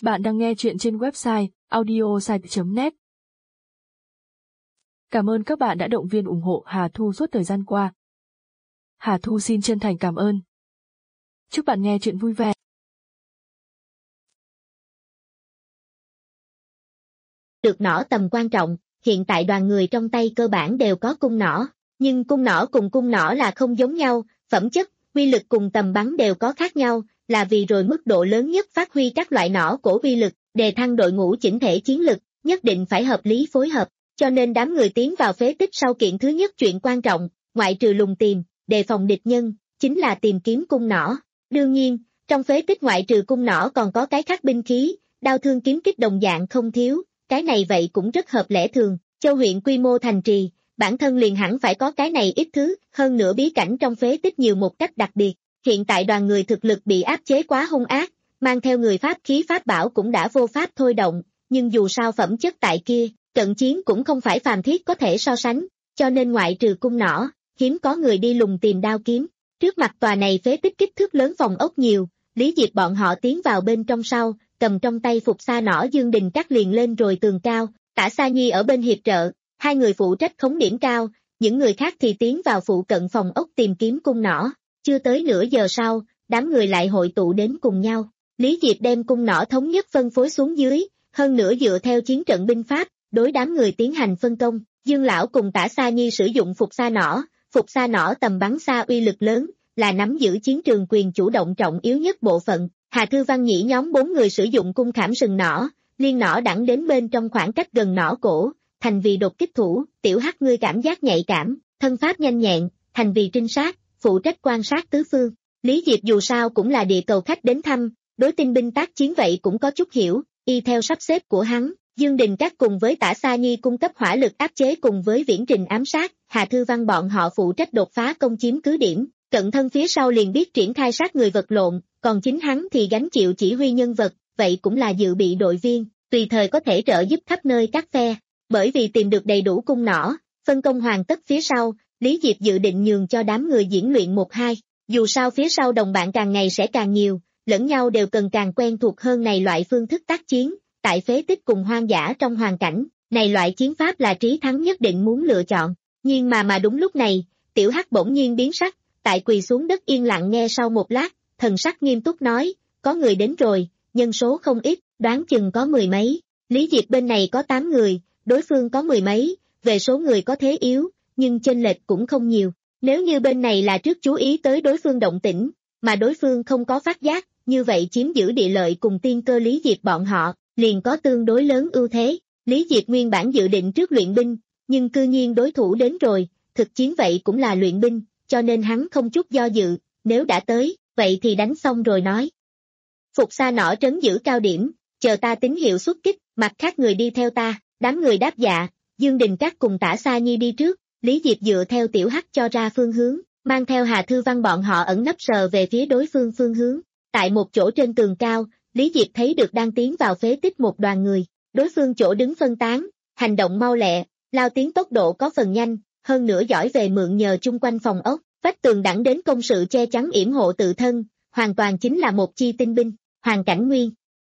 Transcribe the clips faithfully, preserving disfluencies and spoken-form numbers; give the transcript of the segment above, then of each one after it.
Bạn đang nghe chuyện trên website audiosite chấm net. Cảm ơn các bạn đã động viên ủng hộ Hà Thu suốt thời gian qua. Hà Thu xin chân thành cảm ơn. Chúc bạn nghe chuyện vui vẻ. Được nỏ tầm quan trọng, hiện tại đoàn người trong tay cơ bản đều có cung nỏ, nhưng cung nỏ cùng cung nỏ là không giống nhau, phẩm chất, uy lực cùng tầm bắn đều có khác nhau, là vì rồi mức độ lớn nhất phát huy các loại nỏ cổ uy lực, đề thăng đội ngũ chỉnh thể chiến lực, nhất định phải hợp lý phối hợp, cho nên đám người tiến vào phế tích sau kiện thứ nhất chuyện quan trọng, ngoại trừ lùng tìm, đề phòng địch nhân, chính là tìm kiếm cung nỏ. Đương nhiên, trong phế tích ngoại trừ cung nỏ còn có cái khác binh khí, đao thương kiếm kích đồng dạng không thiếu, cái này vậy cũng rất hợp lẽ thường, châu huyện quy mô thành trì, bản thân liền hẳn phải có cái này ít thứ, hơn nữa bí cảnh trong phế tích nhiều một cách đặc biệt. Hiện tại đoàn người thực lực bị áp chế quá hung ác, mang theo người pháp khí pháp bảo cũng đã vô pháp thôi động, nhưng dù sao phẩm chất tại kia, cận chiến cũng không phải phàm thiết có thể so sánh, cho nên ngoại trừ cung nỏ, hiếm có người đi lùng tìm đao kiếm. Trước mặt tòa này phế tích kích thước lớn phòng ốc nhiều, Lý Diệp bọn họ tiến vào bên trong sau, cầm trong tay phục xa nỏ Dương Đình cắt liền lên rồi tường cao, Tả Sa Nhi ở bên hiệp trợ, hai người phụ trách khống điểm cao, những người khác thì tiến vào phụ cận phòng ốc tìm kiếm cung nỏ. Chưa tới nửa giờ sau, đám người lại hội tụ đến cùng nhau. Lý Diệp đem cung nỏ thống nhất phân phối xuống dưới, hơn nữa dựa theo chiến trận binh pháp, đối đám người tiến hành phân công. Dương Lão cùng Tả Sa Nhi sử dụng phục xa nỏ, phục xa nỏ tầm bắn xa uy lực lớn, là nắm giữ chiến trường quyền chủ động trọng yếu nhất bộ phận. Hà Thư Văn Nhĩ nhóm bốn người sử dụng cung khảm sừng nỏ, liên nỏ đẳng đến bên trong khoảng cách gần nỏ cổ, thành vì đột kích thủ. Tiểu Hắc ngươi cảm giác nhạy cảm, thân pháp nhanh nhẹn, thành vì trinh sát, phụ trách quan sát tứ phương. Lý Diệp dù sao cũng là địa cầu khách đến thăm, đối tinh binh tác chiến vậy cũng có chút hiểu, y theo sắp xếp của hắn, Dương Đình Các cùng với Tả Sa Nhi cung cấp hỏa lực áp chế cùng với viễn trình ám sát, Hà Thư Văn bọn họ phụ trách đột phá công chiếm cứ điểm, cận thân phía sau liền biết triển khai sát người vật lộn, còn chính hắn thì gánh chịu chỉ huy nhân vật, vậy cũng là dự bị đội viên, tùy thời có thể trợ giúp khắp nơi các phe. Bởi vì tìm được đầy đủ cung nỏ, phân công hoàn tất phía sau, Lý Diệp dự định nhường cho đám người diễn luyện một hai, dù sao phía sau đồng bạn càng ngày sẽ càng nhiều, lẫn nhau đều cần càng quen thuộc hơn này loại phương thức tác chiến, tại phế tích cùng hoang dã trong hoàn cảnh, này loại chiến pháp là Trí Thắng nhất định muốn lựa chọn, nhưng mà mà đúng lúc này, Tiểu Hắc bỗng nhiên biến sắc, tại quỳ xuống đất yên lặng nghe sau một lát, thần sắc nghiêm túc nói, có người đến rồi, nhân số không ít, đoán chừng có mười mấy, Lý Diệp bên này có tám người, đối phương có mười mấy, về số người có thế yếu, nhưng chênh lệch cũng không nhiều. Nếu như bên này là trước chú ý tới đối phương động tĩnh, mà đối phương không có phát giác, như vậy chiếm giữ địa lợi cùng tiên cơ Lý Diệp bọn họ, liền có tương đối lớn ưu thế. Lý Diệp nguyên bản dự định trước luyện binh, nhưng cư nhiên đối thủ đến rồi, thực chiến vậy cũng là luyện binh, cho nên hắn không chút do dự, nếu đã tới, vậy thì đánh xong rồi nói. Phục xa nỏ trấn giữ cao điểm, chờ ta tín hiệu xuất kích, mặt khác người đi theo ta, đám người đáp dạ, Dương Đình Các cùng Tả Sa Nhi đi trước. Lý Diệp dựa theo Tiểu Hắc cho ra phương hướng, mang theo Hà Thư Văn bọn họ ẩn nấp sờ về phía đối phương phương hướng. Tại một chỗ trên tường cao, Lý Diệp thấy được đang tiến vào phế tích một đoàn người, đối phương chỗ đứng phân tán, hành động mau lẹ, lao tiến tốc độ có phần nhanh, hơn nữa giỏi về mượn nhờ chung quanh phòng ốc, vách tường đẳng đến công sự che chắn yểm hộ tự thân, hoàn toàn chính là một chi tinh binh, Hoàn Cảnh Nguyên.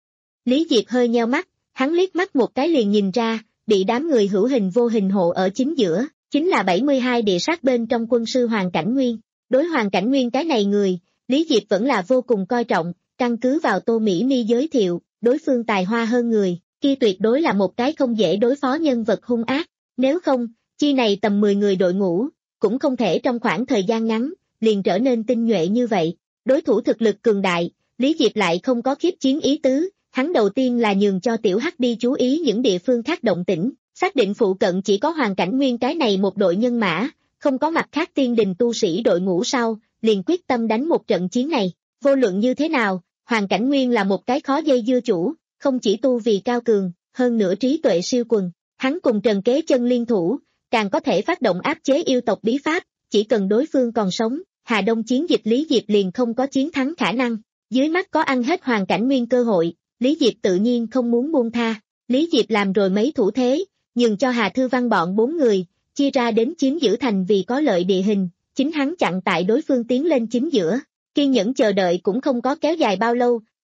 Lý Diệp hơi nheo mắt, hắn liếc mắt một cái liền nhìn ra, bị đám người hữu hình vô hình hộ ở chính giữa. Chính là bảy mươi hai địa sát bên trong quân sư Hoàn Cảnh Nguyên. Đối Hoàn Cảnh Nguyên cái này người, Lý Diệp vẫn là vô cùng coi trọng, căn cứ vào Tô Mỹ Mi giới thiệu, đối phương tài hoa hơn người, kia tuyệt đối là một cái không dễ đối phó nhân vật hung ác, nếu không, chi này tầm mười người đội ngũ, cũng không thể trong khoảng thời gian ngắn, liền trở nên tinh nhuệ như vậy. Đối thủ thực lực cường đại, Lý Diệp lại không có khiếp chiến ý tứ, hắn đầu tiên là nhường cho Tiểu Hắc đi chú ý những địa phương khác động tĩnh. Xác định phụ cận chỉ có Hoàn Cảnh Nguyên cái này một đội nhân mã, không có mặt khác tiên đình tu sĩ đội ngũ sau, liền quyết tâm đánh một trận chiến này. Vô luận như thế nào, Hoàn Cảnh Nguyên là một cái khó dây dưa chủ, không chỉ tu vì cao cường, hơn nữa trí tuệ siêu quần. Hắn cùng Trần Kế Chân liên thủ, càng có thể phát động áp chế yêu tộc bí pháp, chỉ cần đối phương còn sống, Hà Đông chiến dịch Lý Diệp liền không có chiến thắng khả năng. Dưới mắt có ăn hết Hoàn Cảnh Nguyên cơ hội, Lý Diệp tự nhiên không muốn buông tha. Lý Diệp làm rồi mấy thủ thế, nhường cho Hà Thư Văn bọn bốn người, chia ra đến chiếm giữ thành vì có lợi địa hình, chính hắn chặn tại đối phương tiến lên chính giữa, kiên nhẫn chờ đợi cũng không có kéo dài bao lâu,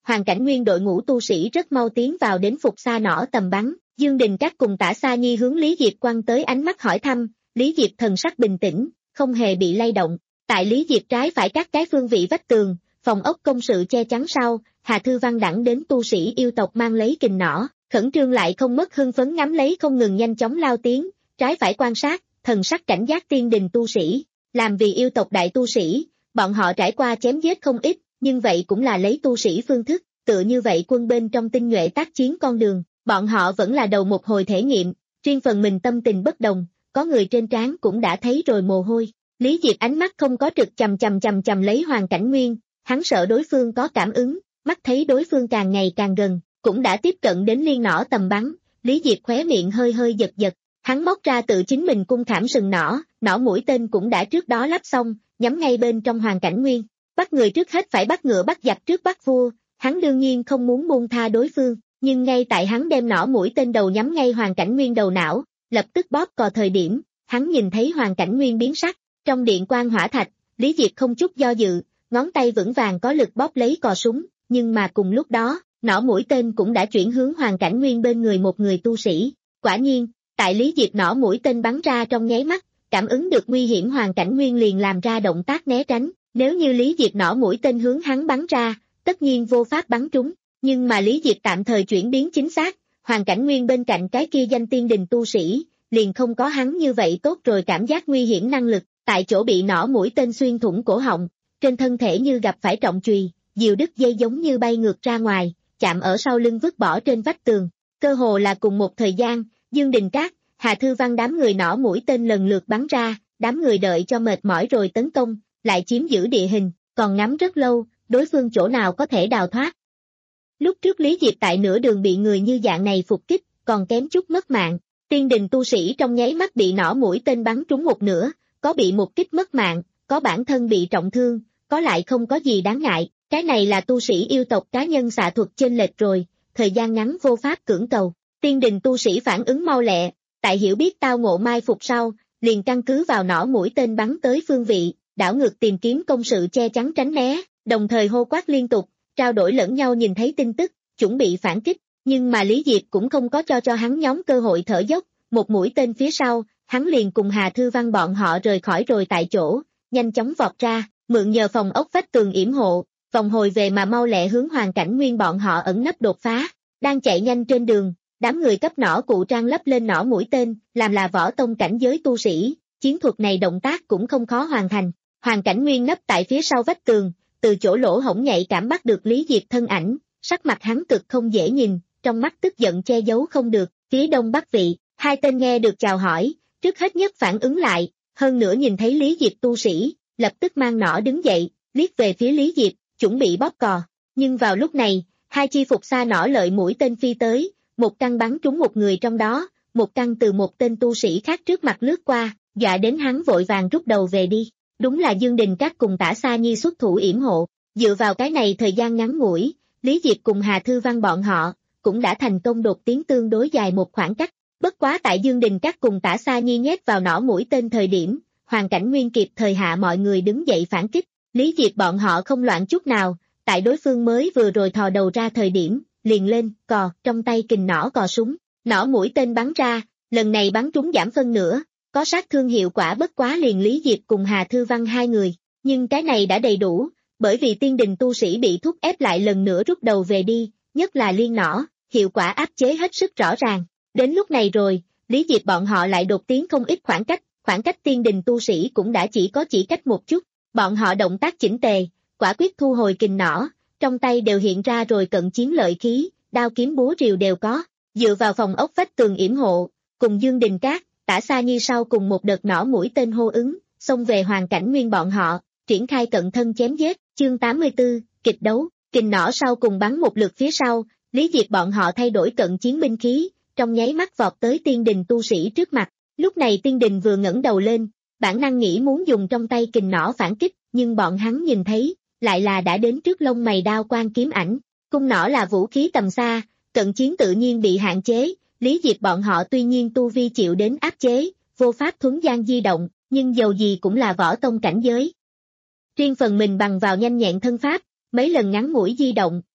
Hoàng Cảnh Nguyên đội ngũ tu sĩ rất mau tiến vào đến phục xa nỏ tầm bắn, Dương Đình Các cùng Tả Sa Nhi hướng Lý Diệp quăng tới ánh mắt hỏi thăm, Lý Diệp thần sắc bình tĩnh, không hề bị lay động. Tại Lý Diệp trái phải các cái phương vị vách tường, phòng ốc công sự che chắn sau, Hà Thư Văn đẳng đến tu sĩ yêu tộc mang lấy kình nỏ, khẩn trương lại không mất hưng phấn ngắm lấy không ngừng nhanh chóng lao tiến, trái phải quan sát, thần sắc cảnh giác tiên đình tu sĩ. Làm vì yêu tộc đại tu sĩ, bọn họ trải qua chém giết không ít, nhưng vậy cũng là lấy tu sĩ phương thức, tựa như vậy quân bên trong tinh nhuệ tác chiến con đường, bọn họ vẫn là đầu một hồi thể nghiệm, riêng phần mình tâm tình bất đồng, có người trên trán cũng đã thấy rồi mồ hôi. Lý Diệp ánh mắt không có trực chầm chầm chầm chầm lấy Hoàng Cảnh Nguyên, hắn sợ đối phương có cảm ứng, mắt thấy đối phương càng ngày càng gần, cũng đã tiếp cận đến liên nỏ tầm bắn, Lý Diệp khóe miệng hơi hơi giật giật, hắn móc ra tự chính mình cung khảm sừng nỏ, nỏ mũi tên cũng đã trước đó lắp xong, nhắm ngay bên trong Hoàng Cảnh Nguyên, bắt người trước hết phải bắt ngựa bắt giặc trước bắt vua, hắn đương nhiên không muốn buông tha đối phương, nhưng ngay tại hắn đem nỏ mũi tên đầu nhắm ngay Hoàng Cảnh Nguyên đầu não, lập tức bóp cò thời điểm, hắn nhìn thấy Hoàng Cảnh Nguyên biến sắc, trong điện quang hỏa thạch, Lý Diệp không chút do dự, ngón tay vững vàng có lực bóp lấy cò súng, nhưng mà cùng lúc đó, nỏ mũi tên cũng đã chuyển hướng Hoàng Cảnh Nguyên bên người một người tu sĩ. Quả nhiên, tại Lý Diệp nỏ mũi tên bắn ra trong nháy mắt, cảm ứng được nguy hiểm Hoàng Cảnh Nguyên liền làm ra động tác né tránh, nếu như Lý Diệp nỏ mũi tên hướng hắn bắn ra, tất nhiên vô pháp bắn trúng, nhưng mà Lý Diệp tạm thời chuyển biến chính xác, Hoàng Cảnh Nguyên bên cạnh cái kia danh tiên đình tu sĩ, liền không có hắn như vậy tốt rồi cảm giác nguy hiểm năng lực, tại chỗ bị nỏ mũi tên xuyên thủng cổ họng, trên thân thể như gặp phải trọng chùy, diều đứt dây giống như bay ngược ra ngoài, chạm ở sau lưng vứt bỏ trên vách tường, cơ hồ là cùng một thời gian, Dương Đình Các, Hà Thư Văn đám người nỏ mũi tên lần lượt bắn ra, đám người đợi cho mệt mỏi rồi tấn công, lại chiếm giữ địa hình, còn ngắm rất lâu, đối phương chỗ nào có thể đào thoát. Lúc trước Lý Diệp tại nửa đường bị người như dạng này phục kích, còn kém chút mất mạng, tiên đình tu sĩ trong nháy mắt bị nỏ mũi tên bắn trúng một nửa, có bị một kích mất mạng, có bản thân bị trọng thương, có lại không có gì đáng ngại, cái này là tu sĩ yêu tộc cá nhân xạ thuật chênh lệch rồi, thời gian ngắn vô pháp cưỡng cầu, tiên đình tu sĩ phản ứng mau lẹ, tại hiểu biết tao ngộ mai phục sau, liền căn cứ vào nỏ mũi tên bắn tới phương vị, đảo ngược tìm kiếm công sự che chắn tránh né, đồng thời hô quát liên tục, trao đổi lẫn nhau nhìn thấy tin tức, chuẩn bị phản kích, nhưng mà Lý Diệp cũng không có cho cho hắn nhóm cơ hội thở dốc, một mũi tên phía sau, hắn liền cùng Hà Thư Văn bọn họ rời khỏi rồi tại chỗ, nhanh chóng vọt ra, mượn nhờ phòng ốc vách tường yểm hộ, vòng hồi về mà mau lẹ hướng Hoàng Cảnh Nguyên bọn họ ẩn nấp đột phá, đang chạy nhanh trên đường, đám người cấp nỏ cụ trang lắp lên nỏ mũi tên, làm là võ tông cảnh giới tu sĩ, chiến thuật này động tác cũng không khó hoàn thành, Hoàng Cảnh Nguyên nấp tại phía sau vách tường, từ chỗ lỗ hổng nhạy cảm bắt được Lý Diệp thân ảnh, sắc mặt hắn cực không dễ nhìn, trong mắt tức giận che giấu không được, phía đông bắc vị, hai tên nghe được chào hỏi, trước hết nhất phản ứng lại, hơn nữa nhìn thấy Lý Diệp tu sĩ, lập tức mang nỏ đứng dậy, liếc về phía Lý Diệp, chuẩn bị bóp cò, nhưng vào lúc này, hai chi phục xa nỏ lợi mũi tên phi tới, một căn bắn trúng một người trong đó, một căn từ một tên tu sĩ khác trước mặt lướt qua, dọa đến hắn vội vàng rút đầu về đi. Đúng là Dương Đình Các cùng Tả Sa Nhi xuất thủ yểm hộ, dựa vào cái này thời gian ngắn ngủi, Lý Diệp cùng Hà Thư Văn bọn họ, cũng đã thành công đột tiến tương đối dài một khoảng cách, bất quá tại Dương Đình Các cùng Tả Sa Nhi nhét vào nỏ mũi tên thời điểm, Hoàng Cảnh Nguyên kịp thời hạ mọi người đứng dậy phản kích, Lý Diệp bọn họ không loạn chút nào, tại đối phương mới vừa rồi thò đầu ra thời điểm, liền lên, cò, trong tay kình nỏ cò súng, nỏ mũi tên bắn ra, lần này bắn trúng giảm phân nửa. Có sát thương hiệu quả bất quá liền Lý Diệp cùng Hà Thư Văn hai người, nhưng cái này đã đầy đủ, bởi vì tiên đình tu sĩ bị thúc ép lại lần nữa rút đầu về đi, nhất là liên nỏ, hiệu quả áp chế hết sức rõ ràng. Đến lúc này rồi, Lý Diệp bọn họ lại đột tiến không ít khoảng cách, khoảng cách tiên đình tu sĩ cũng đã chỉ có chỉ cách một chút, bọn họ động tác chỉnh tề, quả quyết thu hồi kình nỏ, trong tay đều hiện ra rồi cận chiến lợi khí, đao kiếm búa rìu đều có, dựa vào phòng ốc vách tường yểm hộ, cùng Dương Đình Các, Tả Sa Nhi sau cùng một đợt nỏ mũi tên hô ứng, xông về Hoàng Cảnh Nguyên bọn họ, triển khai cận thân chém giết, chương tám mươi tư, kịch đấu, kình nỏ sau cùng bắn một lượt phía sau, Lý Diệp bọn họ thay đổi cận chiến binh khí, trong nháy mắt vọt tới tiên đình tu sĩ trước mặt, lúc này tiên đình vừa ngẩng đầu lên, bản năng nghĩ muốn dùng trong tay kình nỏ phản kích, nhưng bọn hắn nhìn thấy, lại là đã đến trước lông mày đao quan kiếm ảnh, cung nỏ là vũ khí tầm xa, cận chiến tự nhiên bị hạn chế. Lý Diệp bọn họ tuy nhiên tu vi chịu đến áp chế, vô pháp thuấn gian di động, nhưng dầu gì cũng là võ tông cảnh giới. Riêng phần mình bằng vào nhanh nhẹn thân pháp, mấy lần ngắn ngủi di động,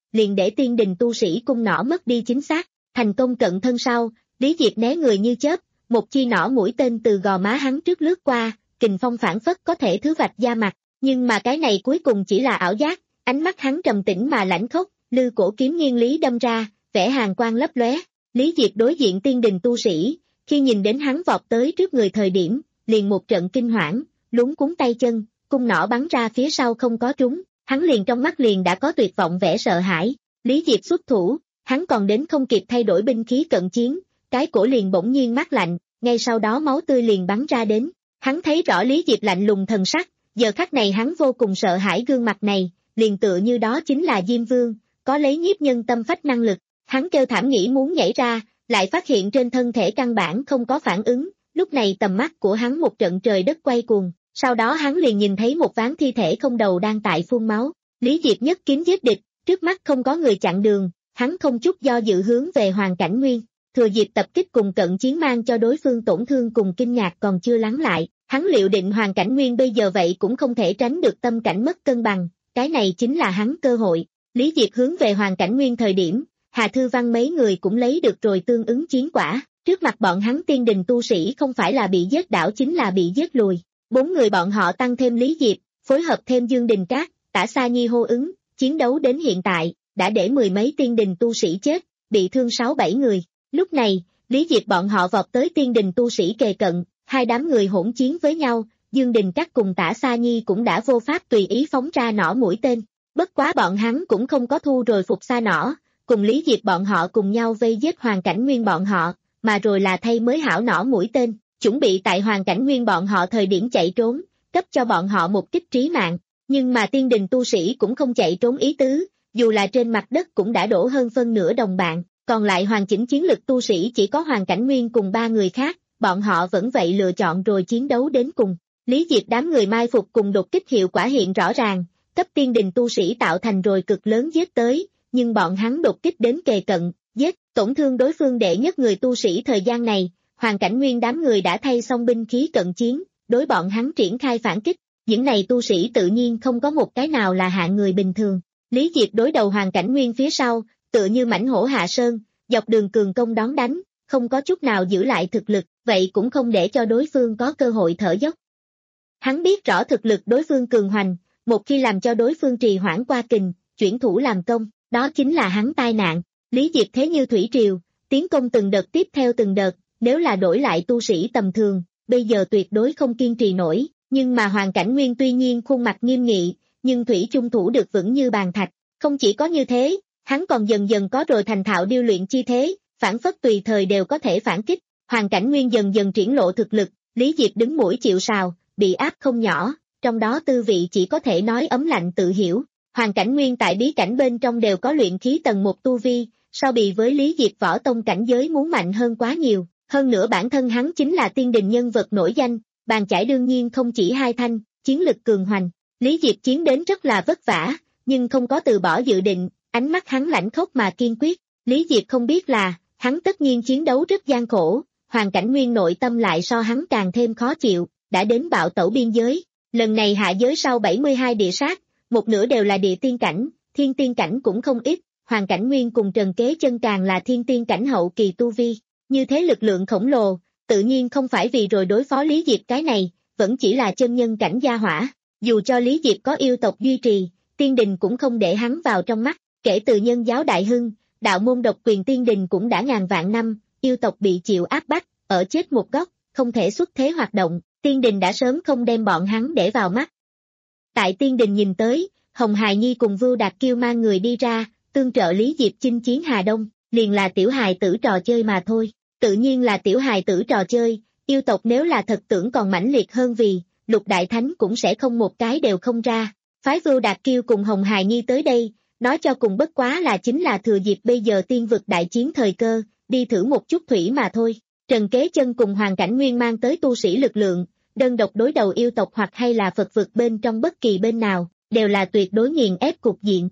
liền để tiên đình tu sĩ cung nỏ mất đi chính xác, thành công cận thân sau, Lý Diệp né người như chớp, một chi nỏ mũi tên từ gò má hắn trước lướt qua, kình phong phản phất có thể thứ vạch da mặt, nhưng mà cái này cuối cùng chỉ là ảo giác, ánh mắt hắn trầm tĩnh mà lãnh khốc, lư cổ kiếm nghiêng lý đâm ra, vẻ hàn quang lấp lóe. Lý Diệp đối diện tiên đình tu sĩ, khi nhìn đến hắn vọt tới trước người thời điểm, liền một trận kinh hoảng, luống cuống tay chân, cung nỏ bắn ra phía sau không có trúng, hắn liền trong mắt liền đã có tuyệt vọng vẻ sợ hãi. Lý Diệp xuất thủ, hắn còn đến không kịp thay đổi binh khí cận chiến, cái cổ liền bỗng nhiên mát lạnh, ngay sau đó máu tươi liền bắn ra đến. Hắn thấy rõ Lý Diệp lạnh lùng thần sắc, giờ khắc này hắn vô cùng sợ hãi gương mặt này, liền tựa như đó chính là Diêm Vương, có lấy nhiếp nhân tâm phách năng lực. Hắn kêu thảm nghĩ muốn nhảy ra, lại phát hiện trên thân thể căn bản không có phản ứng, lúc này tầm mắt của hắn một trận trời đất quay cuồng, sau đó hắn liền nhìn thấy một ván thi thể không đầu đang tại phun máu. Lý Diệp nhất kiếm giết địch, trước mắt không có người chặn đường, hắn không chút do dự hướng về Hoàn Cảnh Nguyên, thừa dịp tập kích cùng cận chiến mang cho đối phương tổn thương cùng kinh ngạc còn chưa lắng lại, hắn liệu định Hoàn Cảnh Nguyên bây giờ vậy cũng không thể tránh được tâm cảnh mất cân bằng, cái này chính là hắn cơ hội. Lý Diệp hướng về Hoàn Cảnh Nguyên thời điểm, Hà Thư Văn mấy người cũng lấy được rồi tương ứng chiến quả, trước mặt bọn hắn tiên đình tu sĩ không phải là bị giết đảo chính là bị giết lùi. Bốn người bọn họ tăng thêm Lý Diệp, phối hợp thêm Dương Đình Trác, Tả Sa Nhi hô ứng, chiến đấu đến hiện tại, đã để mười mấy tiên đình tu sĩ chết, bị thương sáu bảy người. Lúc này, Lý Diệp bọn họ vọt tới tiên đình tu sĩ kề cận, hai đám người hỗn chiến với nhau, Dương Đình Trác cùng Tả Sa Nhi cũng đã vô pháp tùy ý phóng ra nỏ mũi tên. Bất quá bọn hắn cũng không có thu rồi phục xa nỏ, cùng Lý Diệp bọn họ cùng nhau vây giết Hoàn Cảnh Nguyên bọn họ, mà rồi là thay mới hảo nỏ mũi tên, chuẩn bị tại Hoàn Cảnh Nguyên bọn họ thời điểm chạy trốn, cấp cho bọn họ một kích trí mạng. Nhưng mà tiên đình tu sĩ cũng không chạy trốn ý tứ, dù là trên mặt đất cũng đã đổ hơn phân nửa đồng bạn, còn lại hoàn chỉnh chiến lực tu sĩ chỉ có Hoàn Cảnh Nguyên cùng ba người khác, bọn họ vẫn vậy lựa chọn rồi chiến đấu đến cùng. Lý Diệp đám người mai phục cùng đột kích hiệu quả hiện rõ ràng, cấp tiên đình tu sĩ tạo thành rồi cực lớn giết tới, nhưng bọn hắn đột kích đến kề cận, giết, tổn thương đối phương đệ nhất người tu sĩ thời gian này, Hoàn Cảnh Nguyên đám người đã thay xong binh khí cận chiến, đối bọn hắn triển khai phản kích, những này tu sĩ tự nhiên không có một cái nào là hạng người bình thường. Lý Diệp đối đầu Hoàn Cảnh Nguyên phía sau, tựa như mãnh hổ hạ sơn, dọc đường cường công đón đánh, không có chút nào giữ lại thực lực, vậy cũng không để cho đối phương có cơ hội thở dốc. Hắn biết rõ thực lực đối phương cường hoành, một khi làm cho đối phương trì hoãn qua kình, chuyển thủ làm công, đó chính là hắn tai nạn. Lý Diệp thế như thủy triều, tiến công từng đợt tiếp theo từng đợt, nếu là đổi lại tu sĩ tầm thường, bây giờ tuyệt đối không kiên trì nổi, nhưng mà Hoàn Cảnh Nguyên tuy nhiên khuôn mặt nghiêm nghị, nhưng thủy chung thủ được vững như bàn thạch, không chỉ có như thế, hắn còn dần dần có rồi thành thạo điêu luyện chi thế, phản phất tùy thời đều có thể phản kích. Hoàn Cảnh Nguyên dần dần triển lộ thực lực, Lý Diệp đứng mũi chịu sào, bị áp không nhỏ, trong đó tư vị chỉ có thể nói ấm lạnh tự hiểu. Hoàn Cảnh Nguyên tại bí cảnh bên trong đều có luyện khí tầng một tu vi, so bì với Lý Diệp võ tông cảnh giới muốn mạnh hơn quá nhiều, hơn nữa bản thân hắn chính là tiên đình nhân vật nổi danh, bàn chải đương nhiên không chỉ hai thanh, chiến lực cường hoành. Lý Diệp chiến đến rất là vất vả, nhưng không có từ bỏ dự định, ánh mắt hắn lãnh khốc mà kiên quyết. Lý Diệp không biết là, hắn tất nhiên chiến đấu rất gian khổ, Hoàn Cảnh Nguyên nội tâm lại so hắn càng thêm khó chịu, đã đến bạo tẩu biên giới. Lần này hạ giới sau bảy mươi hai địa sát, một nửa đều là địa tiên cảnh, thiên tiên cảnh cũng không ít, Hoàn Cảnh Nguyên cùng Trần Kế Chân càng là thiên tiên cảnh hậu kỳ tu vi, như thế lực lượng khổng lồ, tự nhiên không phải vì rồi đối phó Lý Diệp cái này, vẫn chỉ là chân nhân cảnh gia hỏa, dù cho Lý Diệp có yêu tộc duy trì, tiên đình cũng không để hắn vào trong mắt, kể từ nhân giáo đại hưng, đạo môn độc quyền tiên đình cũng đã ngàn vạn năm, yêu tộc bị chịu áp bách, ở chết một góc, không thể xuất thế hoạt động, tiên đình đã sớm không đem bọn hắn để vào mắt. Tại tiên đình nhìn tới, Hồng Hài Nhi cùng Vưu Đạt Kiêu mang người đi ra, tương trợ Lý Diệp chinh chiến Hà Đông, liền là tiểu hài tử trò chơi mà thôi, tự nhiên là tiểu hài tử trò chơi, yêu tộc nếu là thật tưởng còn mãnh liệt hơn vì, Lục Đại Thánh cũng sẽ không một cái đều không ra, phái Vưu Đạt Kiêu cùng Hồng Hài Nhi tới đây, nói cho cùng bất quá là chính là thừa dịp bây giờ tiên vực đại chiến thời cơ, đi thử một chút thủy mà thôi. Trần Kế Chân cùng Hoàn Cảnh Nguyên mang tới tu sĩ lực lượng, đơn độc đối đầu yêu tộc hoặc hay là Phật vực bên trong bất kỳ bên nào, đều là tuyệt đối nghiền ép cục diện.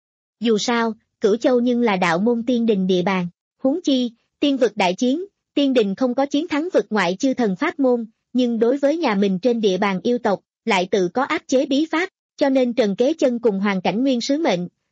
Dù sao, Cửu Châu nhưng là đạo môn tiên đình địa bàn, huống chi, tiên vực đại chiến, tiên đình không có chiến thắng vực ngoại chư thần pháp môn, nhưng đối với nhà mình trên địa bàn yêu tộc, lại tự có áp chế bí pháp, cho nên Trần Kế Chân cùng Hoàn Cảnh Nguyên sứ mệnh,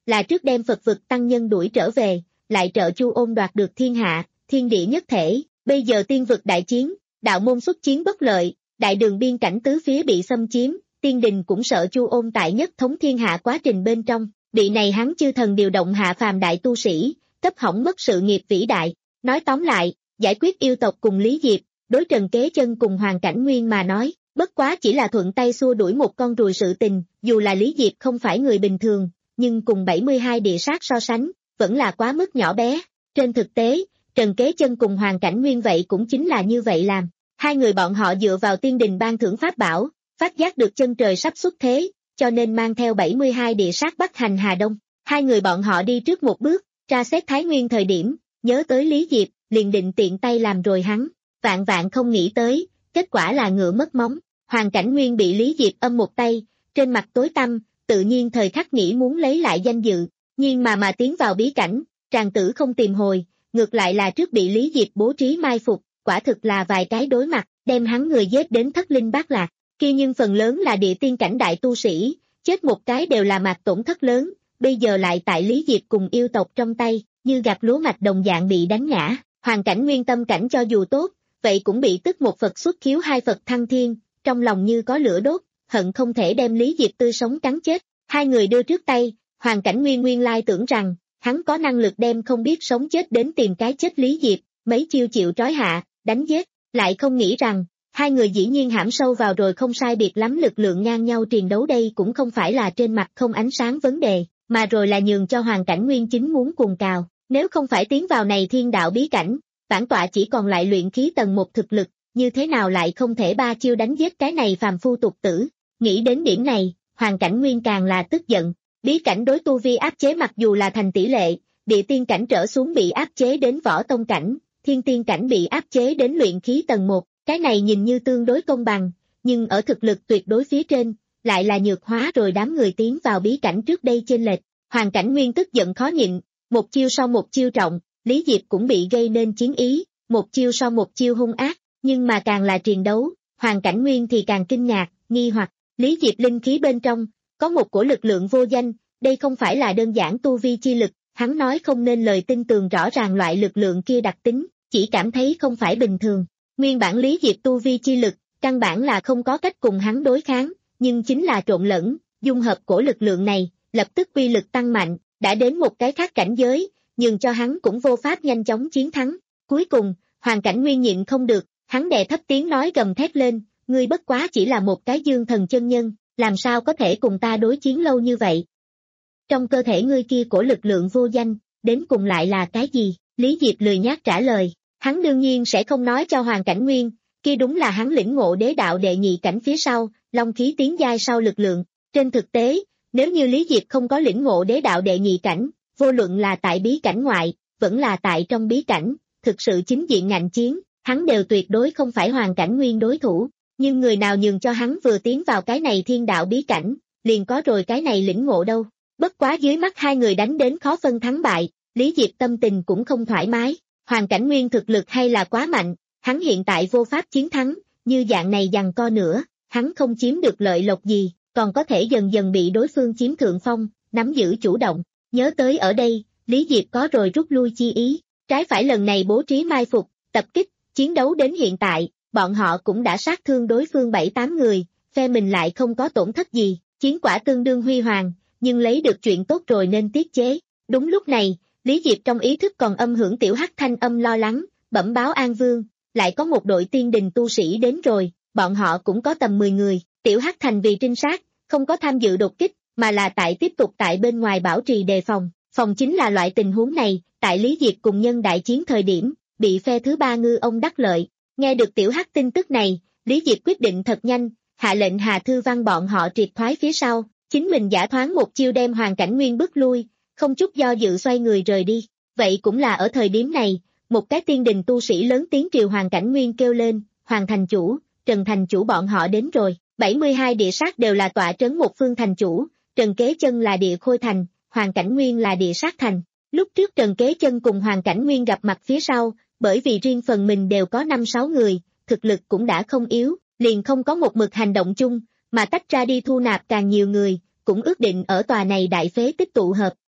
là trước đem Phật vực tăng nhân đuổi trở về, lại trợ Chu Ôn đoạt được thiên hạ, thiên địa nhất thể, bây giờ tiên vực đại chiến, đạo môn xuất chiến bất lợi, đại đường biên cảnh tứ phía bị xâm chiếm, tiên đình cũng sợ Chu Ôn tại nhất thống thiên hạ quá trình bên trong, vị này hắn chư thần điều động hạ phàm đại tu sĩ, cấp hỏng mất sự nghiệp vĩ đại. Nói tóm lại, giải quyết yêu tộc cùng Lý Diệp, đối Trần Kế Chân cùng Hoàng Cảnh Nguyên mà nói, bất quá chỉ là thuận tay xua đuổi một con ruồi sự tình, dù là Lý Diệp không phải người bình thường, nhưng cùng bảy mươi hai địa sát so sánh, vẫn là quá mức nhỏ bé. Trên thực tế, Trần Kế Chân cùng Hoàng Cảnh Nguyên vậy cũng chính là như vậy làm. Hai người bọn họ dựa vào tiên đình ban thưởng pháp bảo, phát giác được chân trời sắp xuất thế, cho nên mang theo bảy mươi hai địa sát bắc hành Hà Đông. Hai người bọn họ đi trước một bước, tra xét Thái Nguyên thời điểm, nhớ tới Lý Diệp, liền định tiện tay làm rồi hắn. Vạn vạn không nghĩ tới, kết quả là ngựa mất móng. Hoàng Cảnh Nguyên bị Lý Diệp âm một tay, trên mặt tối tăm, tự nhiên thời khắc nghĩ muốn lấy lại danh dự, nhưng mà mà tiến vào bí cảnh, tràng tử không tìm hồi, ngược lại là trước bị Lý Diệp bố trí mai phục, quả thực là vài cái đối mặt, đem hắn người giết đến thất linh bát lạc. Kia nhưng phần lớn là địa tiên cảnh đại tu sĩ, chết một cái đều là mặt tổn thất lớn, bây giờ lại tại Lý Diệp cùng yêu tộc trong tay, như gặt lúa mạch đồng dạng bị đánh ngã. Hoàng Cảnh Nguyên tâm cảnh cho dù tốt, vậy cũng bị tức một Phật xuất khiếu hai Phật thăng thiên, trong lòng như có lửa đốt, hận không thể đem Lý Diệp tươi sống cắn chết. Hai người đưa trước tay, Hoàng Cảnh Nguyên nguyên lai tưởng rằng, hắn có năng lực đem không biết sống chết đến tìm cái chết Lý Diệp, mấy chiêu chịu trói hạ, đánh giết, lại không nghĩ rằng, hai người dĩ nhiên hãm sâu vào rồi không sai biệt lắm lực lượng ngang nhau triền đấu. Đây cũng không phải là trên mặt không ánh sáng vấn đề, mà rồi là nhường cho Hoàng Cảnh Nguyên chính muốn cuồng cào, nếu không phải tiến vào này thiên đạo bí cảnh, bản tọa chỉ còn lại luyện khí tầng một thực lực, như thế nào lại không thể ba chiêu đánh giết cái này phàm phu tục tử. Nghĩ đến điểm này, Hoàng Cảnh Nguyên càng là tức giận, bí cảnh đối tu vi áp chế mặc dù là thành tỷ lệ, địa tiên cảnh trở xuống bị áp chế đến võ tông cảnh, thiên tiên cảnh bị áp chế đến luyện khí tầng một, cái này nhìn như tương đối công bằng, nhưng ở thực lực tuyệt đối phía trên, lại là nhược hóa rồi đám người tiến vào bí cảnh trước đây chênh lệch. Hoàng Cảnh Nguyên tức giận khó nhịn, một chiêu sau một chiêu trọng, Lý Diệp cũng bị gây nên chiến ý, một chiêu sau một chiêu hung ác, nhưng mà càng là triền đấu, Hoàng Cảnh Nguyên thì càng kinh ngạc, nghi hoặc, Lý Diệp linh khí bên trong, có một cổ lực lượng vô danh, đây không phải là đơn giản tu vi chi lực, hắn nói không nên lời tin tường rõ ràng loại lực lượng kia đặc tính, chỉ cảm thấy không phải bình thường. Nguyên bản Lý Diệp tu vi chi lực, căn bản là không có cách cùng hắn đối kháng, nhưng chính là trộn lẫn, dung hợp cổ lực lượng này, lập tức uy lực tăng mạnh, đã đến một cái khác cảnh giới, nhường cho hắn cũng vô pháp nhanh chóng chiến thắng. Cuối cùng, Hoàng Cảnh Nguyên nhịn không được, hắn đè thấp tiếng nói gầm thét lên, ngươi bất quá chỉ là một cái dương thần chân nhân, làm sao có thể cùng ta đối chiến lâu như vậy? Trong cơ thể ngươi kia cổ lực lượng vô danh, đến cùng lại là cái gì? Lý Diệp lười nhác trả lời, hắn đương nhiên sẽ không nói cho Hoàng Cảnh Nguyên, kia đúng là hắn lĩnh ngộ đế đạo đệ nhị cảnh phía sau, long khí tiến giai sau lực lượng. Trên thực tế, nếu như Lý Diệp không có lĩnh ngộ đế đạo đệ nhị cảnh, vô luận là tại bí cảnh ngoại, vẫn là tại trong bí cảnh, thực sự chính diện ngạnh chiến, hắn đều tuyệt đối không phải Hoàng Cảnh Nguyên đối thủ. Nhưng người nào nhường cho hắn vừa tiến vào cái này thiên đạo bí cảnh, liền có rồi cái này lĩnh ngộ đâu. Bất quá dưới mắt hai người đánh đến khó phân thắng bại, Lý Diệp tâm tình cũng không thoải mái. Hoàng Cảnh Nguyên thực lực hay là quá mạnh, hắn hiện tại vô pháp chiến thắng, như dạng này giằng co nữa, hắn không chiếm được lợi lộc gì, còn có thể dần dần bị đối phương chiếm thượng phong, nắm giữ chủ động. Nhớ tới ở đây, Lý Diệp có rồi rút lui chi ý, trái phải lần này bố trí mai phục, tập kích, chiến đấu đến hiện tại, bọn họ cũng đã sát thương đối phương bảy tám người, phe mình lại không có tổn thất gì, chiến quả tương đương huy hoàng, nhưng lấy được chuyện tốt rồi nên tiết chế. Đúng lúc này, Lý Diệp trong ý thức còn âm hưởng tiểu hắc thanh âm lo lắng, bẩm báo An Vương, lại có một đội tiên đình tu sĩ đến rồi, bọn họ cũng có tầm mười người, tiểu hắc thành vì trinh sát, không có tham dự đột kích, mà là tại tiếp tục tại bên ngoài bảo trì đề phòng, phòng chính là loại tình huống này, tại Lý Diệp cùng nhân đại chiến thời điểm, bị phe thứ ba ngư ông đắc lợi. Nghe được tiểu hắc tin tức này, Lý Diệp quyết định thật nhanh, hạ lệnh Hà Thư Văn bọn họ triệt thoái phía sau, chính mình giả thoáng một chiêu đem Hoàng Cảnh Nguyên bước lui, không chút do dự xoay người rời đi. Vậy cũng là ở thời điểm này, một cái tiên đình tu sĩ lớn tiếng triều Hoàng Cảnh Nguyên kêu lên, Hoàng thành chủ, Trần thành chủ bọn họ đến rồi. bảy mươi hai địa sát đều là tọa trấn một phương thành chủ, Trần Kế Chân là địa khôi thành, Hoàng Cảnh Nguyên là địa sát thành. Lúc trước Trần Kế Chân cùng Hoàng Cảnh Nguyên gặp mặt phía sau, bởi vì riêng phần mình đều có năm sáu người, thực lực cũng đã không yếu, liền không có một mực hành động chung, mà tách ra đi thu nạp càng nhiều người, cũng ước định ở tòa này đại phế tích tụ hợp.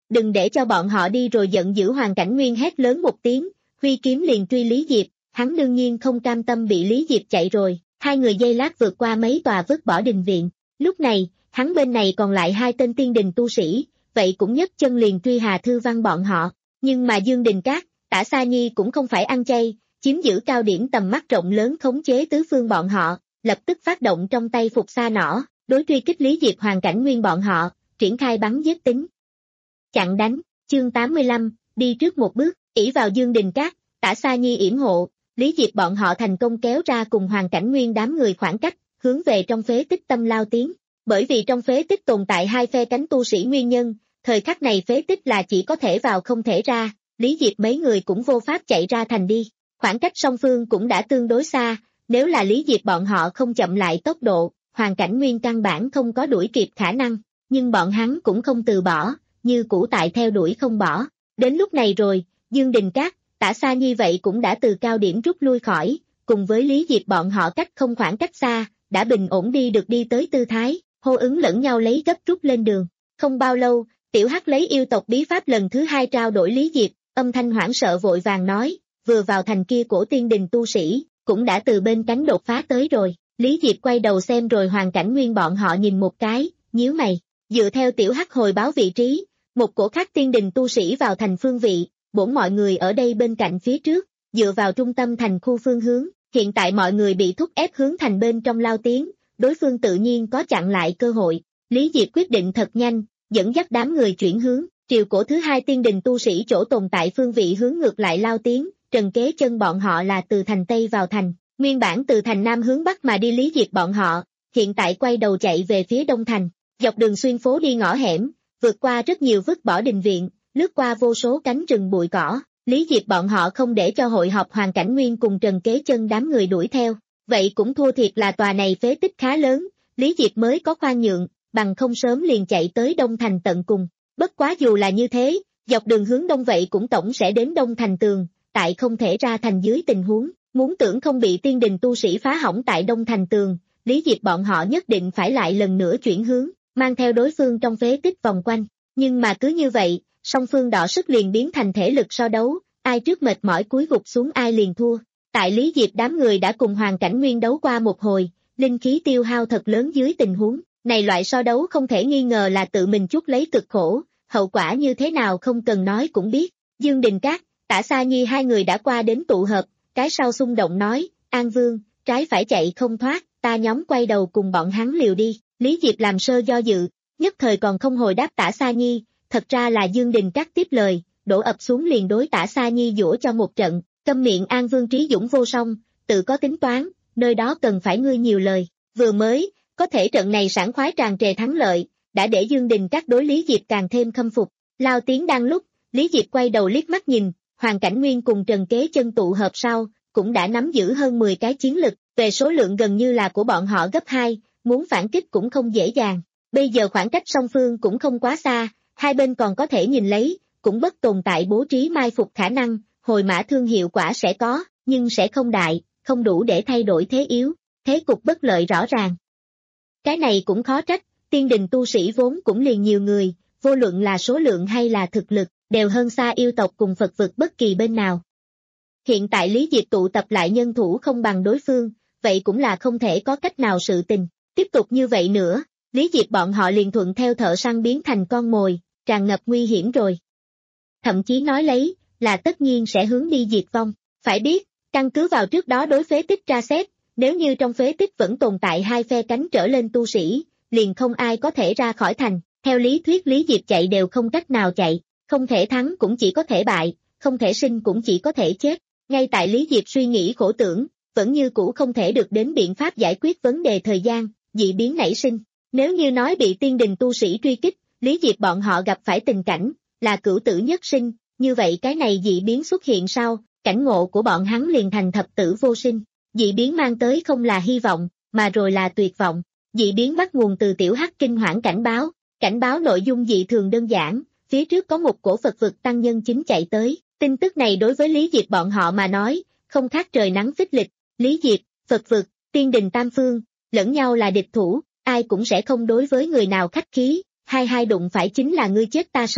đừng để cho bọn họ đi rồi. Giận dữ Hoàng Cảnh Nguyên hét lớn một tiếng, huy kiếm liền truy Lý Diệp, hắn đương nhiên không cam tâm bị Lý Diệp chạy rồi, hai người giây lát vượt qua mấy tòa vứt bỏ đình viện, lúc này, hắn bên này còn lại hai tên tiên đình tu sĩ, vậy cũng nhấc chân liền truy Hà Thư Văn bọn họ, nhưng mà Dương Đình Cát, Tả Sa Nhi cũng không phải ăn chay, chiếm giữ cao điểm tầm mắt rộng lớn khống chế tứ phương bọn họ, lập tức phát động trong tay phục sa nỏ, đối truy kích Lý Diệp Hoàng Cảnh Nguyên bọn họ, triển khai bắn giết tính. Chặn đánh, chương tám mươi lăm, đi trước một bước, ỷ vào Dương Đình Cát, Tả Sa Nhi yểm hộ, Lý Diệp bọn họ thành công kéo ra cùng Hoàng Cảnh Nguyên đám người khoảng cách, hướng về trong phế tích tâm lao tiến. Bởi vì trong phế tích tồn tại hai phe cánh tu sĩ nguyên nhân, thời khắc này phế tích là chỉ có thể vào không thể ra, Lý Diệp mấy người cũng vô pháp chạy ra thành đi. Khoảng cách song phương cũng đã tương đối xa, nếu là Lý Diệp bọn họ không chậm lại tốc độ, Hoàng Cảnh Nguyên căn bản không có đuổi kịp khả năng, nhưng bọn hắn cũng không từ bỏ, như cũ tại theo đuổi không bỏ. Đến lúc này rồi, Dương Đình Cát, Tả Sa Nhi vậy cũng đã từ cao điểm rút lui khỏi, cùng với Lý Diệp bọn họ cách không khoảng cách xa, đã bình ổn đi được đi tới tư thái, hô ứng lẫn nhau lấy gấp rút lên đường. Không bao lâu, Tiểu Hắc lấy yêu tộc bí pháp lần thứ hai trao đổi Lý Diệp, âm thanh hoảng sợ vội vàng nói, vừa vào thành kia cổ tiên đình tu sĩ, cũng đã từ bên cánh đột phá tới rồi. Lý Diệp quay đầu xem rồi Hoàng Cảnh Nguyên bọn họ nhìn một cái, nhíu mày, dựa theo Tiểu Hắc hồi báo vị trí, một cổ khác tiên đình tu sĩ vào thành phương vị, bổn mọi người ở đây bên cạnh phía trước, dựa vào trung tâm thành khu phương hướng, hiện tại mọi người bị thúc ép hướng thành bên trong lao tiến, đối phương tự nhiên có chặn lại cơ hội. Lý Diệp quyết định thật nhanh, dẫn dắt đám người chuyển hướng, triều cổ thứ hai tiên đình tu sĩ chỗ tồn tại phương vị hướng ngược lại lao tiến, Trần Kế Chân bọn họ là từ thành Tây vào thành, nguyên bản từ thành Nam hướng Bắc mà đi Lý Diệp bọn họ, hiện tại quay đầu chạy về phía Đông thành, dọc đường xuyên phố đi ngõ hẻm, vượt qua rất nhiều vứt bỏ đình viện, lướt qua vô số cánh rừng bụi cỏ, Lý Diệp bọn họ không để cho hội họp Hoàng Cảnh Nguyên cùng Trần Kế Chân đám người đuổi theo, vậy cũng thua thiệt là tòa này phế tích khá lớn, Lý Diệp mới có khoan nhượng, bằng không sớm liền chạy tới Đông thành tận cùng, bất quá dù là như thế, dọc đường hướng Đông vậy cũng tổng sẽ đến Đông thành tường, tại không thể ra thành dưới tình huống, muốn tưởng không bị tiên đình tu sĩ phá hỏng tại Đông thành tường, Lý Diệp bọn họ nhất định phải lại lần nữa chuyển hướng, mang theo đối phương trong phế tích vòng quanh, nhưng mà cứ như vậy, song phương đọ sức liền biến thành thể lực so đấu, ai trước mệt mỏi cúi gục xuống ai liền thua. Tại Lý Diệp đám người đã cùng Hoàng Cảnh Nguyên đấu qua một hồi, linh khí tiêu hao thật lớn dưới tình huống, này loại so đấu không thể nghi ngờ là tự mình chuốc lấy cực khổ, hậu quả như thế nào không cần nói cũng biết. Dương Đình Cát, Tả Sa Nhi hai người đã qua đến tụ hợp, cái sau xung động nói, An Vương, trái phải chạy không thoát, ta nhóm quay đầu cùng bọn hắn liều đi. Lý Diệp làm sơ do dự, nhất thời còn không hồi đáp Tả Sa Nhi, thật ra là Dương Đình Cát tiếp lời, đổ ập xuống liền đối Tả Sa Nhi giũa cho một trận, câm miệng. An Vương trí dũng vô song, tự có tính toán, nơi đó cần phải ngươi nhiều lời, vừa mới, có thể trận này sảng khoái tràn trề thắng lợi, đã để Dương Đình Cát đối Lý Diệp càng thêm khâm phục. Lao tiến đang lúc, Lý Diệp quay đầu liếc mắt nhìn, Hoàng Cảnh Nguyên cùng Trần Kế Chân tụ hợp sau, cũng đã nắm giữ hơn mười cái chiến lực, về số lượng gần như là của bọn họ gấp hai, muốn phản kích cũng không dễ dàng. Bây giờ khoảng cách song phương cũng không quá xa, hai bên còn có thể nhìn lấy, cũng bất tồn tại bố trí mai phục khả năng, hồi mã thương hiệu quả sẽ có, nhưng sẽ không đại, không đủ để thay đổi thế yếu, thế cục bất lợi rõ ràng. Cái này cũng khó trách, tiên đình tu sĩ vốn cũng liền nhiều người, vô luận là số lượng hay là thực lực, đều hơn xa yêu tộc cùng Phật vực bất kỳ bên nào. Hiện tại Lý Diệp tụ tập lại nhân thủ không bằng đối phương, vậy cũng là không thể có cách nào sự tình. Tiếp tục như vậy nữa, Lý Diệp bọn họ liền thuận theo thợ săn biến thành con mồi, tràn ngập nguy hiểm rồi. Thậm chí nói lấy, là tất nhiên sẽ hướng đi diệt vong. Phải biết, căn cứ vào trước đó đối phế tích tra xét, nếu như trong phế tích vẫn tồn tại hai phe cánh trở lên tu sĩ, liền không ai có thể ra khỏi thành. Theo lý thuyết Lý Diệp chạy đều không cách nào chạy, không thể thắng cũng chỉ có thể bại, không thể sinh cũng chỉ có thể chết. Ngay tại Lý Diệp suy nghĩ khổ tưởng, vẫn như cũ không thể được đến biện pháp giải quyết vấn đề thời gian, dị biến nảy sinh. Nếu như nói bị tiên đình tu sĩ truy kích, Lý Diệp bọn họ gặp phải tình cảnh, là cửu tử nhất sinh, như vậy cái này dị biến xuất hiện sau, cảnh ngộ của bọn hắn liền thành thập tử vô sinh. Dị biến mang tới không là hy vọng, mà rồi là tuyệt vọng. Dị biến bắt nguồn từ Tiểu Hắc kinh hoảng cảnh báo, cảnh báo nội dung dị thường đơn giản, phía trước có một cổ Phật vực tăng nhân chính chạy tới. Tin tức này đối với Lý Diệp bọn họ mà nói, không khác trời nắng phích lịch. Lý Diệp, Phật vực, tiên đình tam phương, lẫn nhau là địch thủ, ai cũng sẽ không đối với người nào khách khí, hai hai đụng phải chính là ngươi chết ta sống.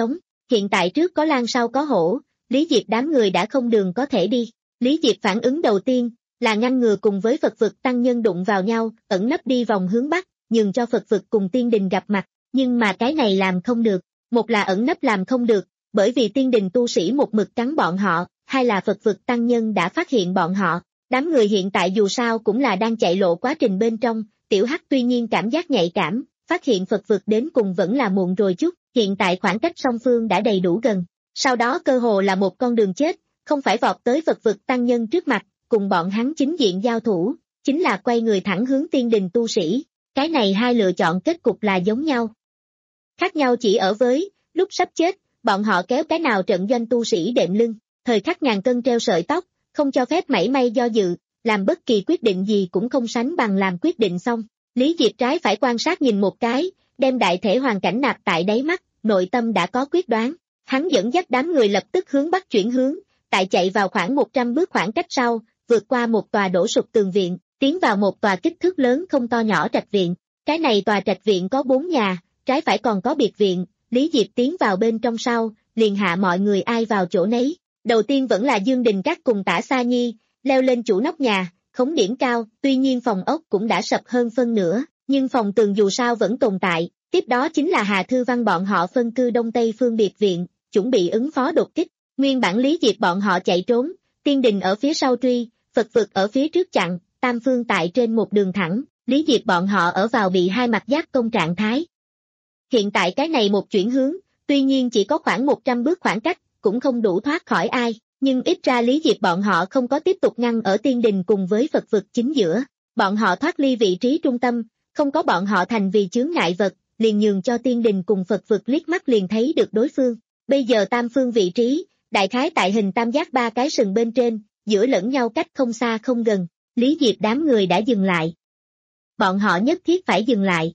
Hiện tại trước có Lan sau có hổ, Lý Diệp đám người đã không đường có thể đi. Lý Diệp phản ứng đầu tiên là ngăn ngừa cùng với Phật vực tăng nhân đụng vào nhau, ẩn nấp đi vòng hướng Bắc, nhường cho Phật vực cùng tiên đình gặp mặt, nhưng mà cái này làm không được. Một là ẩn nấp làm không được, bởi vì tiên đình tu sĩ một mực cắn bọn họ, hai là Phật vực tăng nhân đã phát hiện bọn họ. Đám người hiện tại dù sao cũng là đang chạy lộ quá trình bên trong, Tiểu Hắc tuy nhiên cảm giác nhạy cảm, phát hiện Phật vực đến cùng vẫn là muộn rồi chút, hiện tại khoảng cách song phương đã đầy đủ gần. Sau đó cơ hồ là một con đường chết, không phải vọt tới Phật vực tăng nhân trước mặt, cùng bọn hắn chính diện giao thủ, chính là quay người thẳng hướng tiên đình tu sĩ. Cái này hai lựa chọn kết cục là giống nhau. Khác nhau chỉ ở với, lúc sắp chết, bọn họ kéo cái nào trận doanh tu sĩ đệm lưng, thời khắc ngàn cân treo sợi tóc, không cho phép mảy may do dự, làm bất kỳ quyết định gì cũng không sánh bằng làm quyết định xong. Lý Diệp trái phải quan sát nhìn một cái, đem đại thể hoàn cảnh nạp tại đáy mắt, nội tâm đã có quyết đoán. Hắn dẫn dắt đám người lập tức hướng Bắc chuyển hướng, tại chạy vào khoảng một trăm bước khoảng cách sau, vượt qua một tòa đổ sụp tường viện, tiến vào một tòa kích thước lớn không to nhỏ trạch viện. Cái này tòa trạch viện có bốn nhà, trái phải còn có biệt viện. Lý Diệp tiến vào bên trong sau, liền hạ mọi người ai vào chỗ nấy. Đầu tiên vẫn là Dương Đình Các cùng Tả Sa Nhi, leo lên chủ nóc nhà, khống điểm cao, tuy nhiên phòng ốc cũng đã sập hơn phân nửa, nhưng phòng tường dù sao vẫn tồn tại. Tiếp đó chính là Hà Thư Văn bọn họ phân cư đông tây phương biệt viện, chuẩn bị ứng phó đột kích. Nguyên bản Lý Diệp bọn họ chạy trốn, tiên đình ở phía sau truy, Phật vực ở phía trước chặn, tam phương tại trên một đường thẳng, Lý Diệp bọn họ ở vào bị hai mặt giáp công trạng thái. Hiện tại cái này một chuyển hướng, tuy nhiên chỉ có khoảng một trăm bước khoảng cách, cũng không đủ thoát khỏi ai, nhưng ít ra Lý Diệp bọn họ không có tiếp tục ngăn ở tiên đình cùng với Phật vực chính giữa. Bọn họ thoát ly vị trí trung tâm, không có bọn họ thành vì chướng ngại vật, liền nhường cho tiên đình cùng Phật vực liếc mắt liền thấy được đối phương. Bây giờ tam phương vị trí, đại khái tại hình tam giác ba cái sừng bên trên, giữa lẫn nhau cách không xa không gần, Lý Diệp đám người đã dừng lại. Bọn họ nhất thiết phải dừng lại.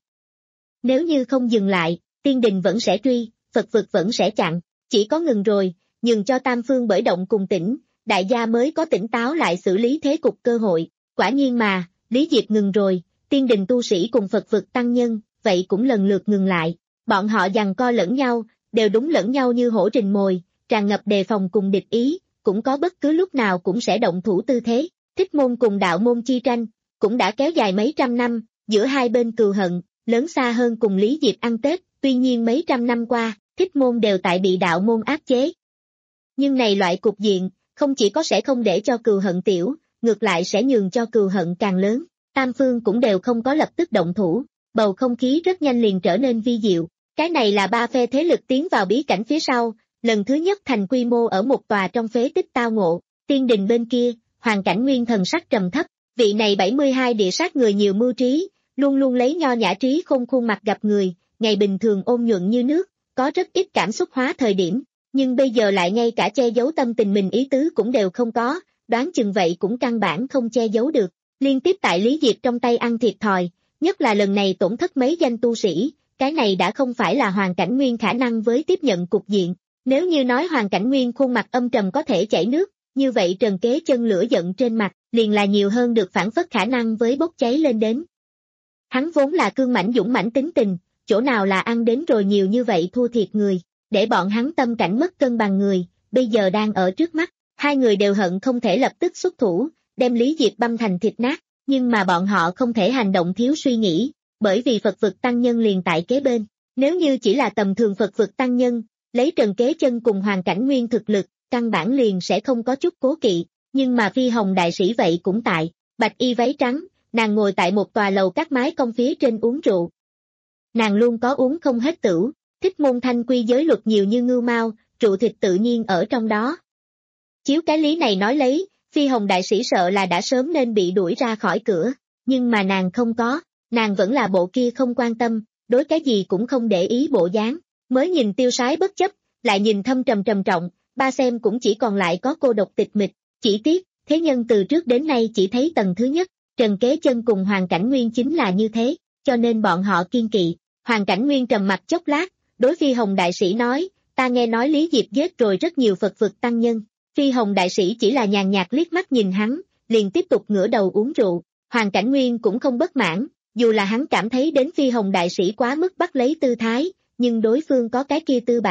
Nếu như không dừng lại, tiên đình vẫn sẽ truy, Phật vực vẫn sẽ chặn, chỉ có ngừng rồi, nhường cho tam phương bởi động cùng tỉnh, đại gia mới có tỉnh táo lại xử lý thế cục cơ hội. Quả nhiên mà, Lý Diệp ngừng rồi, tiên đình tu sĩ cùng Phật vực tăng nhân, vậy cũng lần lượt ngừng lại. Bọn họ giằng co lẫn nhau, đều đúng lẫn nhau như hổ rình mồi, tràn ngập đề phòng cùng địch ý, cũng có bất cứ lúc nào cũng sẽ động thủ tư thế. Thích môn cùng đạo môn chi tranh, cũng đã kéo dài mấy trăm năm, giữa hai bên cừu hận, lớn xa hơn cùng Lý Diệp ăn Tết, tuy nhiên mấy trăm năm qua, thích môn đều tại bị đạo môn áp chế. Nhưng này loại cục diện, không chỉ có sẽ không để cho cừu hận tiểu, ngược lại sẽ nhường cho cừu hận càng lớn, tam phương cũng đều không có lập tức động thủ, bầu không khí rất nhanh liền trở nên vi diệu. Cái này là ba phe thế lực tiến vào bí cảnh phía sau, lần thứ nhất thành quy mô ở một tòa trong phế tích tao ngộ. Tiên đình bên kia, Hoàn Cảnh Nguyên thần sắc trầm thấp, vị này bảy mươi hai địa sát người nhiều mưu trí, luôn luôn lấy nho nhã trí khôn khuôn mặt gặp người, ngày bình thường ôn nhuận như nước, có rất ít cảm xúc hóa thời điểm, nhưng bây giờ lại ngay cả che giấu tâm tình mình ý tứ cũng đều không có, đoán chừng vậy cũng căn bản không che giấu được. Liên tiếp tại Lý Diệp trong tay ăn thiệt thòi, nhất là lần này tổn thất mấy danh tu sĩ, cái này đã không phải là Hoàn Cảnh Nguyên khả năng với tiếp nhận cục diện. Nếu như nói Hoàn Cảnh Nguyên khuôn mặt âm trầm có thể chảy nước, như vậy Trần Kế Chân lửa giận trên mặt, liền là nhiều hơn được phản phất khả năng với bốc cháy lên đến. Hắn vốn là cương mãnh dũng mãnh tính tình, chỗ nào là ăn đến rồi nhiều như vậy thua thiệt người, để bọn hắn tâm cảnh mất cân bằng người, bây giờ đang ở trước mắt, hai người đều hận không thể lập tức xuất thủ, đem Lý Diệp băm thành thịt nát, nhưng mà bọn họ không thể hành động thiếu suy nghĩ, bởi vì Phật vực tăng nhân liền tại kế bên, nếu như chỉ là tầm thường Phật vực tăng nhân, lấy Trần Kế Chân cùng Hoàn Cảnh Nguyên thực lực, căn bản liền sẽ không có chút cố kỵ, nhưng mà Phi Hồng đại sĩ vậy cũng tại, bạch y váy trắng, nàng ngồi tại một tòa lầu các mái cong phía trên uống rượu. Nàng luôn có uống không hết tửu, thích môn thanh quy giới luật nhiều như ngưu mao, rượu thịt tự nhiên ở trong đó. Chiếu cái lý này nói lấy, Phi Hồng đại sĩ sợ là đã sớm nên bị đuổi ra khỏi cửa, nhưng mà nàng không có, nàng vẫn là bộ kia không quan tâm, đối cái gì cũng không để ý bộ dáng, mới nhìn tiêu sái bất chấp, lại nhìn thâm trầm trầm trọng, ba xem cũng chỉ còn lại có cô độc tịch mịch, chỉ tiếc, thế nhân từ trước đến nay chỉ thấy tầng thứ nhất, Trần Kế Chân cùng Hoàn Cảnh Nguyên chính là như thế, cho nên bọn họ kiên kỵ. Hoàn Cảnh Nguyên trầm mặt chốc lát, đối Phi Hồng đại sĩ nói, ta nghe nói Lý Diệp giết rồi rất nhiều Phật vực tăng nhân. Phi Hồng đại sĩ chỉ là nhàn nhạt liếc mắt nhìn hắn, liền tiếp tục ngửa đầu uống rượu. Hoàn Cảnh Nguyên cũng không bất mãn, dù là hắn cảm thấy đến Phi Hồng đại sĩ quá mức bắt lấy tư thái, nhưng đối phương có cái kia tư bản,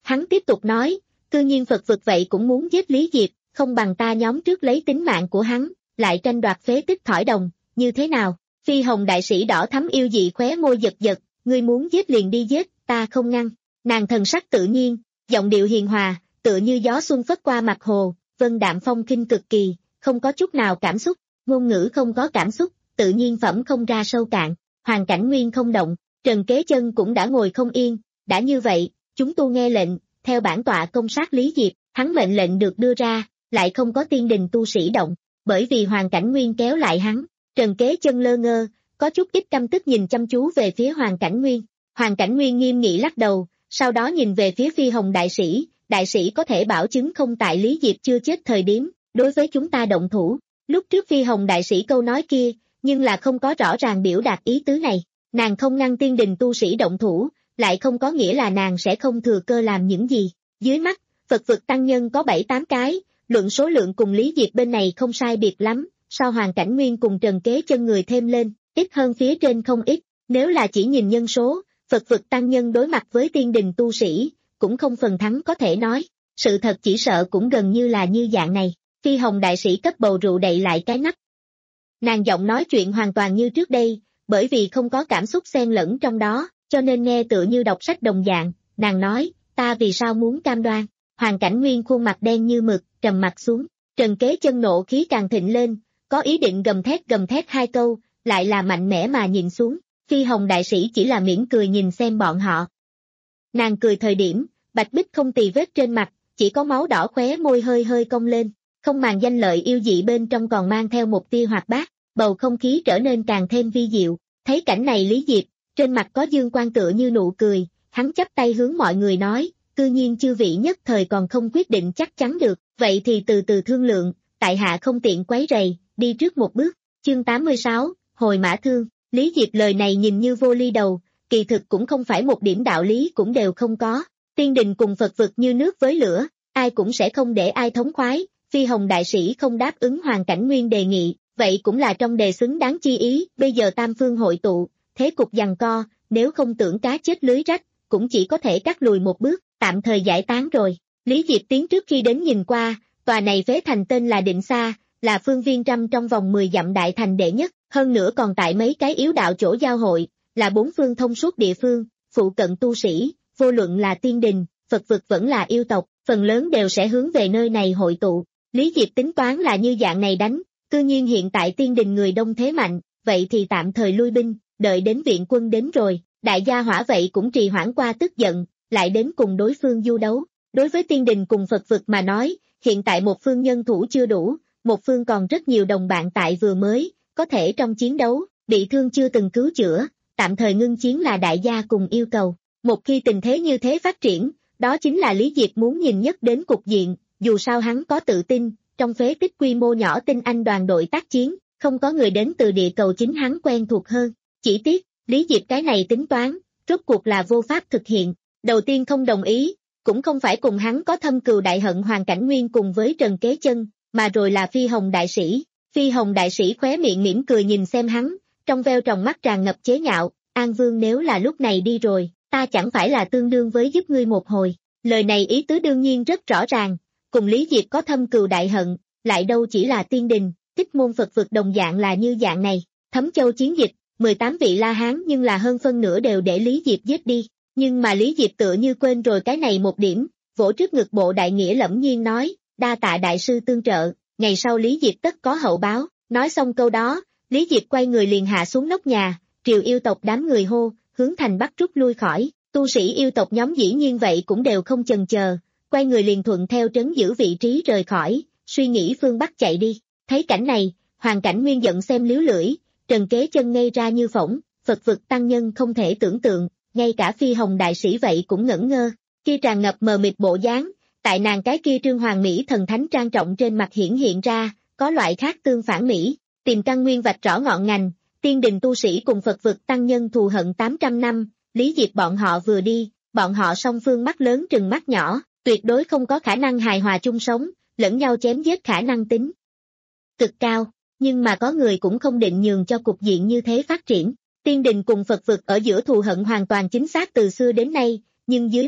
Hắn tiếp tục nói, cư nhiên Phật vực vậy cũng muốn giết Lý Diệp, không bằng ta nhóm trước lấy tính mạng của hắn, lại tranh đoạt phế tích thỏi đồng, như thế nào? Phi Hồng đại sĩ đỏ thắm yêu dị khóe môi giật giật, ngươi muốn giết liền đi giết, ta không ngăn. Nàng thần sắc tự nhiên, giọng điệu hiền hòa, tựa như gió xuân phất qua mặt hồ, vân đạm phong khinh cực kỳ, không có chút nào cảm xúc, ngôn ngữ không có cảm xúc, tự nhiên phẩm không ra sâu cạn. Hoàn Cảnh Nguyên không động, Trần Kế Chân cũng đã ngồi không yên, đã như vậy, chúng tu nghe lệnh, theo bản tọa công sát Lý Diệp. Hắn mệnh lệnh được đưa ra, lại không có tiên đình tu sĩ động, bởi vì Hoàn Cảnh Nguyên kéo lại hắn. Trần Kế Chân lơ ngơ, có chút ít căm tức nhìn chăm chú về phía Hoàn Cảnh Nguyên. Hoàn Cảnh Nguyên nghiêm nghị lắc đầu, sau đó nhìn về phía Phi Hồng đại sĩ, đại sĩ có thể bảo chứng không tại Lý Diệp chưa chết thời điểm, đối với chúng ta động thủ. Lúc trước Phi Hồng đại sĩ câu nói kia, nhưng là không có rõ ràng biểu đạt ý tứ này. Nàng không ngăn tiên đình tu sĩ động thủ, lại không có nghĩa là nàng sẽ không thừa cơ làm những gì. Dưới mắt, Phật vực tăng nhân có bảy tám cái, luận số lượng cùng Lý Diệp bên này không sai biệt lắm, so Hoàn Cảnh Nguyên cùng Trần Kế Chân người thêm lên, ít hơn phía trên không ít. Nếu là chỉ nhìn nhân số, Phật vực tăng nhân đối mặt với tiên đình tu sĩ, cũng không phần thắng có thể nói. Sự thật chỉ sợ cũng gần như là như dạng này. Phi Hồng đại sĩ cất bầu rượu đậy lại cái nắp. Nàng giọng nói chuyện hoàn toàn như trước đây, bởi vì không có cảm xúc xen lẫn trong đó, cho nên nghe tựa như đọc sách đồng dạng. Nàng nói, ta vì sao muốn cam đoan? Hoàn Cảnh Nguyên khuôn mặt đen như mực, trầm mặt xuống. Trần Kế Chân nộ khí càng thịnh lên, có ý định gầm thét gầm thét hai câu, lại là mạnh mẽ mà nhìn xuống. Phi Hồng đại sĩ chỉ là mỉm cười nhìn xem bọn họ. Nàng cười thời điểm, bạch bích không tì vết trên mặt, chỉ có máu đỏ khóe môi hơi hơi cong lên, không màng danh lợi yêu dị bên trong còn mang theo một tia hoạt bát, bầu không khí trở nên càng thêm vi diệu. Thấy cảnh này Lý Diệp, trên mặt có dương quang tựa như nụ cười, hắn chắp tay hướng mọi người nói, cư nhiên chư vị nhất thời còn không quyết định chắc chắn được, vậy thì từ từ thương lượng, tại hạ không tiện quấy rầy, đi trước một bước. Chương tám mươi sáu, Hồi Mã Thương. Lý Diệp lời này nhìn như vô ly đầu, kỳ thực cũng không phải một điểm đạo lý cũng đều không có. Tiên đình cùng Phật vực như nước với lửa, ai cũng sẽ không để ai thống khoái. Phi Hồng đại sĩ không đáp ứng Hoàn Cảnh Nguyên đề nghị, vậy cũng là trong đề xứng đáng chi ý. Bây giờ tam phương hội tụ, thế cục giằng co, nếu không tưởng cá chết lưới rách, cũng chỉ có thể cắt lùi một bước, tạm thời giải tán rồi. Lý Diệp tiến trước khi đến nhìn qua, tòa này phế thành tên là Định Xa, là phương viên trăm trong vòng mười dặm đại thành đệ nhất, hơn nữa còn tại mấy cái yếu đạo chỗ giao hội, là bốn phương thông suốt địa phương, phụ cận tu sĩ, vô luận là tiên đình, Phật vực vẫn là yêu tộc, phần lớn đều sẽ hướng về nơi này hội tụ. Lý Diệp tính toán là như dạng này đánh, cư nhiên hiện tại tiên đình người đông thế mạnh, vậy thì tạm thời lui binh, đợi đến viện quân đến rồi, đại gia hỏa vậy cũng trì hoãn qua tức giận, lại đến cùng đối phương du đấu. Đối với tiên đình cùng Phật vực mà nói, hiện tại một phương nhân thủ chưa đủ, một phương còn rất nhiều đồng bạn tại vừa mới, có thể trong chiến đấu, bị thương chưa từng cứu chữa, tạm thời ngưng chiến là đại gia cùng yêu cầu. Một khi tình thế như thế phát triển, đó chính là Lý Diệp muốn nhìn nhất đến cục diện, dù sao hắn có tự tin, trong phế tích quy mô nhỏ tinh anh đoàn đội tác chiến, không có người đến từ địa cầu chính hắn quen thuộc hơn. Chỉ tiếc, Lý Diệp cái này tính toán, rốt cuộc là vô pháp thực hiện. Đầu tiên không đồng ý, cũng không phải cùng hắn có thâm cừu đại hận Hoàn Cảnh Nguyên cùng với Trần Kế Chân, mà rồi là Phi Hồng đại sĩ. Phi Hồng đại sĩ khóe miệng mỉm cười nhìn xem hắn, trong veo tròng mắt tràn ngập chế nhạo, An Vương nếu là lúc này đi rồi, ta chẳng phải là tương đương với giúp ngươi một hồi. Lời này ý tứ đương nhiên rất rõ ràng, cùng Lý Diệp có thâm cừu đại hận, lại đâu chỉ là tiên đình, Thích Môn Phật vực đồng dạng là như dạng này. Thấm Châu chiến dịch, mười tám vị La Hán nhưng là hơn phân nửa đều để Lý Diệp giết đi, nhưng mà Lý Diệp tựa như quên rồi cái này một điểm, vỗ trước ngực bộ đại nghĩa lẫm nhiên nói, đa tạ đại sư tương trợ, ngày sau Lý Diệp tất có hậu báo. Nói xong câu đó, Lý Diệp quay người liền hạ xuống nóc nhà, triều yêu tộc đám người hô, hướng thành Bắc rút lui khỏi. Tu sĩ yêu tộc nhóm dĩ nhiên vậy cũng đều không chần chờ, quay người liền thuận theo trấn giữ vị trí rời khỏi, suy nghĩ phương Bắc chạy đi. Thấy cảnh này, Hoàn Cảnh Nguyên giận xem liếu lưỡi, Trần Kế Chân ngây ra như phỏng, Phật vực tăng nhân không thể tưởng tượng, ngay cả Phi Hồng đại sĩ vậy cũng ngẩn ngơ, kia tràn ngập mờ mịt bộ dáng, tại nàng cái kia trương hoàng mỹ thần thánh trang trọng trên mặt hiển hiện ra, có loại khác tương phản mỹ, tìm căn nguyên vạch rõ ngọn ngành, tiên đình tu sĩ cùng Phật vực tăng nhân thù hận tám trăm năm, Lý Diệp bọn họ vừa đi, bọn họ song phương mắt lớn trừng mắt nhỏ, tuyệt đối không có khả năng hài hòa chung sống, lẫn nhau chém giết khả năng tính cực cao, nhưng mà có người cũng không định nhường cho cục diện như thế phát triển. Tiên đình cùng Phật vực ở giữa thù hận hoàn toàn chính xác từ xưa đến nay, nhưng dưới mắt,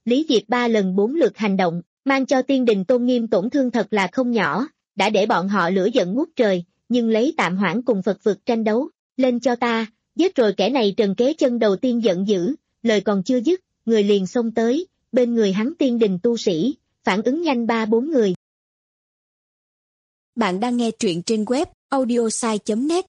Lý Diệp ba lần bốn lượt hành động, mang cho tiên đình tôn nghiêm tổn thương thật là không nhỏ, đã để bọn họ lửa giận ngút trời, nhưng lấy tạm hoãn cùng Phật vực tranh đấu, lên cho ta, giết rồi kẻ này. Trần Kế Chân đầu tiên giận dữ, lời còn chưa dứt, người liền xông tới, bên người hắn tiên đình tu sĩ, phản ứng nhanh ba bốn người. Bạn đang nghe truyện trên web audiosai chấm net.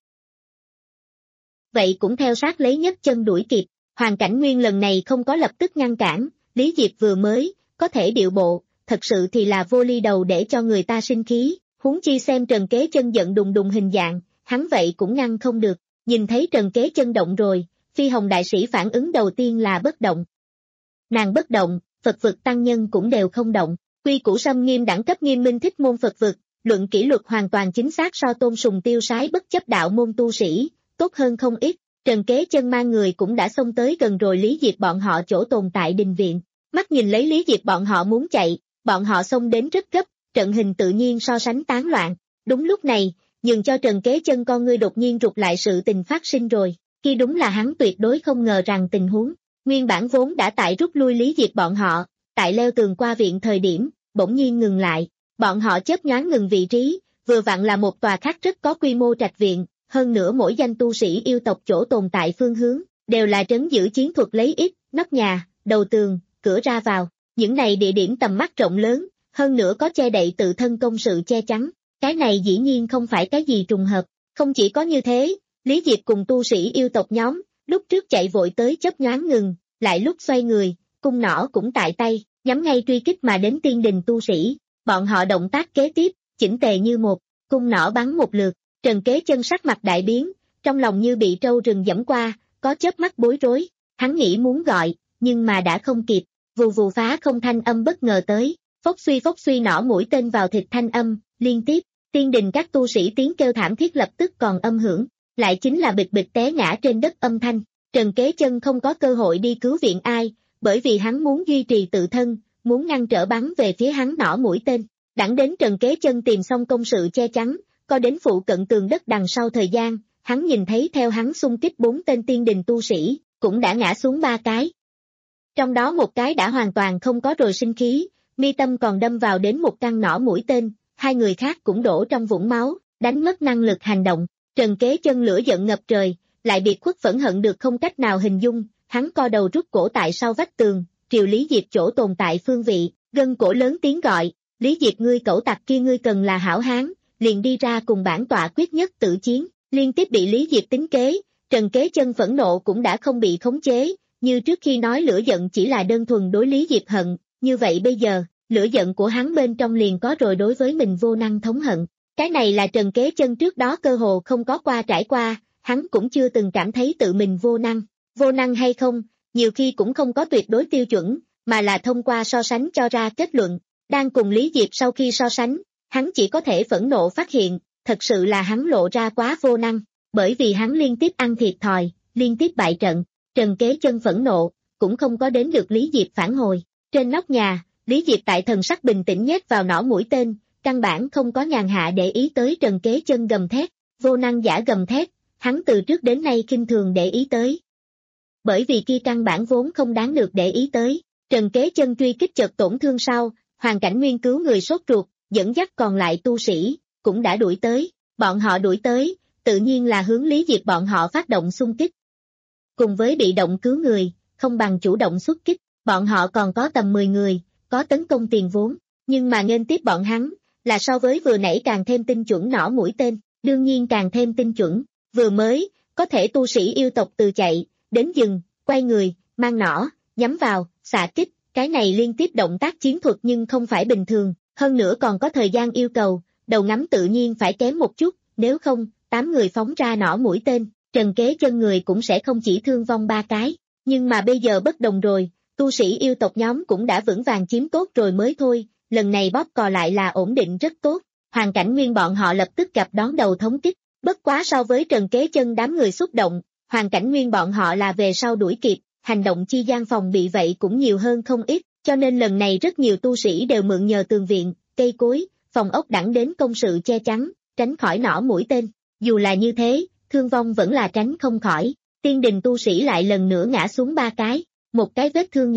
Vậy cũng theo sát lấy nhất chân đuổi kịp, Hoàng Cảnh Nguyên lần này không có lập tức ngăn cản, Lý Diệp vừa mới, có thể điệu bộ, thật sự thì là vô ly đầu để cho người ta sinh khí, huống chi xem Trần Kế Chân giận đùng đùng hình dạng, hắn vậy cũng ngăn không được, nhìn thấy Trần Kế Chân động rồi, Phi Hồng đại sĩ phản ứng đầu tiên là bất động. Nàng bất động, Phật vực tăng nhân cũng đều không động, quy củ xâm nghiêm đẳng cấp nghiêm minh thích môn Phật vực, luận kỷ luật hoàn toàn chính xác so Tôn Sùng tiêu sái bất chấp đạo môn tu sĩ, tốt hơn không ít. Trần Kế Chân mang người cũng đã xông tới gần rồi Lý Diệp bọn họ chỗ tồn tại đình viện, mắt nhìn lấy Lý Diệp bọn họ muốn chạy, bọn họ xông đến rất gấp, trận hình tự nhiên so sánh tán loạn. Đúng lúc này, nhường cho Trần Kế Chân con ngươi đột nhiên rụt lại, sự tình phát sinh rồi, khi đúng là hắn tuyệt đối không ngờ rằng tình huống, nguyên bản vốn đã tại rút lui Lý Diệp bọn họ, tại leo tường qua viện thời điểm, bỗng nhiên ngừng lại, bọn họ chớp nhoáng ngừng vị trí, vừa vặn là một tòa khác rất có quy mô trạch viện, hơn nữa mỗi danh tu sĩ yêu tộc chỗ tồn tại phương hướng, đều là trấn giữ chiến thuật lấy ít, nóc nhà, đầu tường, cửa ra vào, những này địa điểm tầm mắt rộng lớn, hơn nữa có che đậy tự thân công sự che chắn, cái này dĩ nhiên không phải cái gì trùng hợp, không chỉ có như thế, Lý Diệp cùng tu sĩ yêu tộc nhóm, lúc trước chạy vội tới chớp nhoáng ngừng, lại lúc xoay người, cung nỏ cũng tại tay, nhắm ngay truy kích mà đến tiên đình tu sĩ, bọn họ động tác kế tiếp, chỉnh tề như một, cung nỏ bắn một lượt, Trần Kế Chân sắc mặt đại biến, trong lòng như bị trâu rừng giẫm qua, có chớp mắt bối rối, hắn nghĩ muốn gọi, nhưng mà đã không kịp, vù vù phá không thanh âm bất ngờ tới, phốc suy phốc suy nỏ mũi tên vào thịt thanh âm, liên tiếp, tiên đình các tu sĩ tiếng kêu thảm thiết lập tức còn âm hưởng, lại chính là bịch bịch té ngã trên đất âm thanh. Trần Kế Chân không có cơ hội đi cứu viện ai, bởi vì hắn muốn duy trì tự thân, muốn ngăn trở bắn về phía hắn nỏ mũi tên. Đẳng đến Trần Kế Chân tìm xong công sự che chắn, có đến phụ cận tường đất đằng sau thời gian, hắn nhìn thấy theo hắn xung kích bốn tên tiên đình tu sĩ, cũng đã ngã xuống ba cái. Trong đó một cái đã hoàn toàn không có rồi sinh khí, mi tâm còn đâm vào đến một căn nỏ mũi tên, hai người khác cũng đổ trong vũng máu, đánh mất năng lực hành động. Trần Kế Chân lửa giận ngập trời, lại biệt khuất phẫn hận được không cách nào hình dung, hắn co đầu rút cổ tại sau vách tường, triều Lý Diệp chỗ tồn tại phương vị, gân cổ lớn tiếng gọi, Lý Diệp ngươi cẩu tặc kia, ngươi cần là hảo hán, liền đi ra cùng bản tọa quyết nhất tử chiến. Liên tiếp bị Lý Diệp tính kế, Trần Kế Chân phẫn nộ cũng đã không bị khống chế, như trước khi nói lửa giận chỉ là đơn thuần đối Lý Diệp hận, như vậy bây giờ, lửa giận của hắn bên trong liền có rồi đối với mình vô năng thống hận. Cái này là Trần Kế Chân trước đó cơ hồ không có qua trải qua, hắn cũng chưa từng cảm thấy tự mình vô năng. Vô năng hay không, nhiều khi cũng không có tuyệt đối tiêu chuẩn, mà là thông qua so sánh cho ra kết luận. Đang cùng Lý Diệp sau khi so sánh, hắn chỉ có thể phẫn nộ phát hiện, thật sự là hắn lộ ra quá vô năng, bởi vì hắn liên tiếp ăn thiệt thòi, liên tiếp bại trận. Trần Kế Chân phẫn nộ, cũng không có đến được Lý Diệp phản hồi. Trên nóc nhà, Lý Diệp tại thần sắc bình tĩnh nhét vào nỏ mũi tên, căn bản không có nhàn hạ để ý tới Trần Kế Chân gầm thét, vô năng giả gầm thét, hắn từ trước đến nay khinh thường để ý tới. Bởi vì kia căn bản vốn không đáng được để ý tới, Trần Kế Chân truy kích chợt tổn thương sau, Hoàng Cảnh Nguyên cứu người sốt ruột, dẫn dắt còn lại tu sĩ, cũng đã đuổi tới, bọn họ đuổi tới, tự nhiên là hướng Lý Diệp bọn họ phát động xung kích. Cùng với bị động cứu người, không bằng chủ động xuất kích, bọn họ còn có tầm mười người, có tấn công tiền vốn, nhưng mà nghênh tiếp bọn hắn, là so với vừa nãy càng thêm tinh chuẩn nỏ mũi tên, đương nhiên càng thêm tinh chuẩn, vừa mới, có thể tu sĩ yêu tộc từ chạy, đến dừng, quay người, mang nỏ, nhắm vào, xạ kích, cái này liên tiếp động tác chiến thuật nhưng không phải bình thường, hơn nữa còn có thời gian yêu cầu, đầu ngắm tự nhiên phải kém một chút, nếu không, tám người phóng ra nỏ mũi tên, Trần Kế Chân người cũng sẽ không chỉ thương vong ba cái, nhưng mà bây giờ bất đồng rồi, tu sĩ yêu tộc nhóm cũng đã vững vàng chiếm tốt rồi mới thôi, lần này bóp cò lại là ổn định rất tốt, Hoàng Cảnh Nguyên bọn họ lập tức gặp đón đầu thống kích, bất quá so với Trần Kế Chân đám người xúc động, Hoàng Cảnh Nguyên bọn họ là về sau đuổi kịp, hành động chi gian phòng bị vậy cũng nhiều hơn không ít, cho nên lần này rất nhiều tu sĩ đều mượn nhờ tường viện, cây cối, phòng ốc đẳng đến công sự che chắn, tránh khỏi nỏ mũi tên, dù là như thế, thương vong vẫn là tránh không khỏi, tiên đình tu sĩ lại lần nữa ngã xuống ba cái, một cái vết thương nhẹ,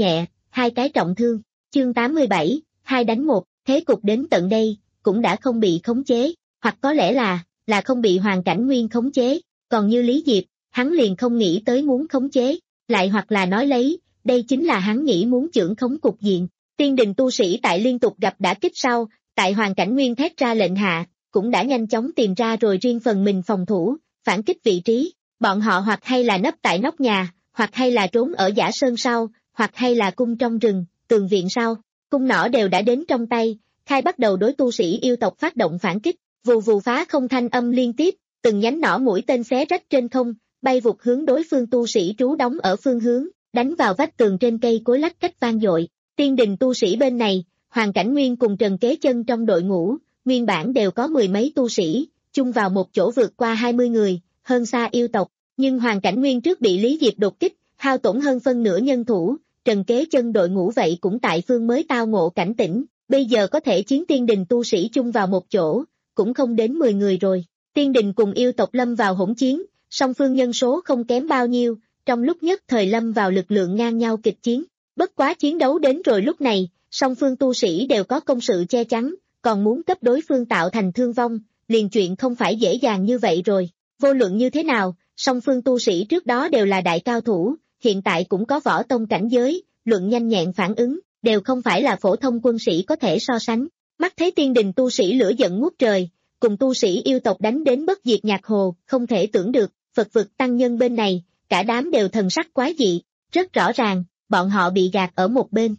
hai cái trọng thương. Chương tám mươi bảy, hai đánh một, thế cục đến tận đây, cũng đã không bị khống chế, hoặc có lẽ là, là không bị Hoàng Cảnh Nguyên khống chế, còn như Lý Diệp, hắn liền không nghĩ tới muốn khống chế, lại hoặc là nói lấy, đây chính là hắn nghĩ muốn chưởng khống cục diện. Tiên đình tu sĩ tại liên tục gặp đả kích sau, tại Hoàng Cảnh Nguyên thét ra lệnh hạ, cũng đã nhanh chóng tìm ra rồi riêng phần mình phòng thủ, phản kích vị trí, bọn họ hoặc hay là nấp tại nóc nhà, hoặc hay là trốn ở giả sơn sau, hoặc hay là cung trong rừng, tường viện sau, cung nỏ đều đã đến trong tay, khai bắt đầu đối tu sĩ yêu tộc phát động phản kích, vù vù phá không thanh âm liên tiếp, từng nhánh nỏ mũi tên xé rách trên không, bay vụt hướng đối phương tu sĩ trú đóng ở phương hướng, đánh vào vách tường trên cây cối lách cách vang dội. Tiên đình tu sĩ bên này, Hoàng Cảnh Nguyên cùng Trần Kế Chân trong đội ngũ, nguyên bản đều có mười mấy tu sĩ, chung vào một chỗ vượt qua hai mươi người, hơn xa yêu tộc, nhưng Hoàng Cảnh Nguyên trước bị Lý Diệp đột kích, hao tổn hơn phân nửa nhân thủ, Trần Kế Chân đội ngũ vậy cũng tại phương mới tao ngộ cảnh tỉnh, bây giờ có thể chiến tiên đình tu sĩ chung vào một chỗ, cũng không đến mười người rồi. Tiên đình cùng yêu tộc lâm vào hỗn chiến, song phương nhân số không kém bao nhiêu, trong lúc nhất thời lâm vào lực lượng ngang nhau kịch chiến. Bất quá chiến đấu đến rồi lúc này, song phương tu sĩ đều có công sự che chắn, còn muốn cấp đối phương tạo thành thương vong, liền chuyện không phải dễ dàng như vậy rồi. Vô luận như thế nào, song phương tu sĩ trước đó đều là đại cao thủ, hiện tại cũng có võ tông cảnh giới, luận nhanh nhẹn phản ứng, đều không phải là phổ thông quân sĩ có thể so sánh. Mắt thấy tiên đình tu sĩ lửa giận ngút trời, cùng tu sĩ yêu tộc đánh đến bất diệt nhạc hồ, không thể tưởng được, Phật vực tăng nhân bên này, cả đám đều thần sắc quái dị, rất rõ ràng, bọn họ bị gạt ở một bên.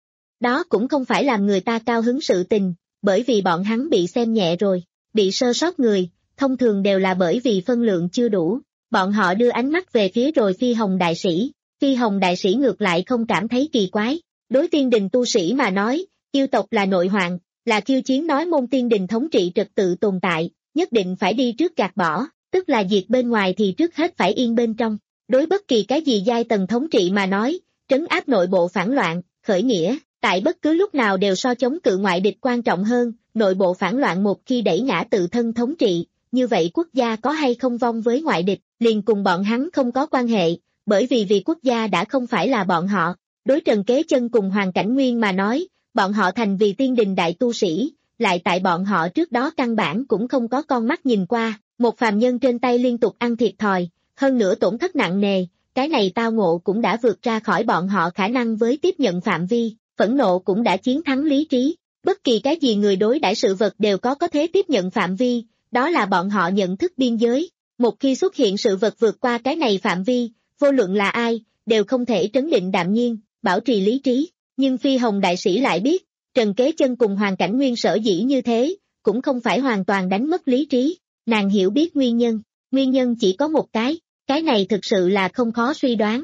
Đó cũng không phải làm người ta cao hứng sự tình, bởi vì bọn hắn bị xem nhẹ rồi, bị sơ sót người, thông thường đều là bởi vì phân lượng chưa đủ, bọn họ đưa ánh mắt về phía rồi Phi Hồng đại sĩ, Phi Hồng đại sĩ ngược lại không cảm thấy kỳ quái, đối tiên đình tu sĩ mà nói, yêu tộc là nội hoạn, là khiêu chiến nói môn tiên đình thống trị trật tự tồn tại, nhất định phải đi trước gạt bỏ, tức là diệt bên ngoài thì trước hết phải yên bên trong, đối bất kỳ cái gì giai tầng thống trị mà nói, trấn áp nội bộ phản loạn, khởi nghĩa, tại bất cứ lúc nào đều so chống cự ngoại địch quan trọng hơn, nội bộ phản loạn một khi đẩy ngã tự thân thống trị, như vậy quốc gia có hay không vong với ngoại địch, liền cùng bọn hắn không có quan hệ, bởi vì vì quốc gia đã không phải là bọn họ. Đối Trần Kế Chân cùng Hoàng Cảnh Nguyên mà nói, bọn họ thành vì tiên đình đại tu sĩ, lại tại bọn họ trước đó căn bản cũng không có con mắt nhìn qua, một phàm nhân trên tay liên tục ăn thiệt thòi, hơn nữa tổn thất nặng nề, cái này tao ngộ cũng đã vượt ra khỏi bọn họ khả năng với tiếp nhận phạm vi, phẫn nộ cũng đã chiến thắng lý trí, bất kỳ cái gì người đối đãi sự vật đều có có thể tiếp nhận phạm vi, đó là bọn họ nhận thức biên giới, một khi xuất hiện sự vật vượt qua cái này phạm vi, vô luận là ai, đều không thể trấn định đạm nhiên, bảo trì lý trí, nhưng Phi Hồng đại sĩ lại biết, Trần Kế Chân cùng Hoàng Cảnh Nguyên sở dĩ như thế, cũng không phải hoàn toàn đánh mất lý trí, nàng hiểu biết nguyên nhân, nguyên nhân chỉ có một cái, cái này thực sự là không khó suy đoán.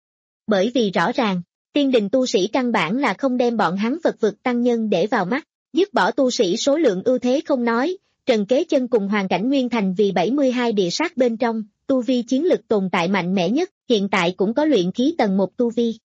Bởi vì rõ ràng, tiên đình tu sĩ căn bản là không đem bọn hắn Phật vực tăng nhân để vào mắt, dứt bỏ tu sĩ số lượng ưu thế không nói, Trần Kế Chân cùng Hoàng Cảnh Nguyên thành vì bảy mươi hai địa sát bên trong, tu vi chiến lực tồn tại mạnh mẽ nhất, hiện tại cũng có luyện khí tầng một tu vi.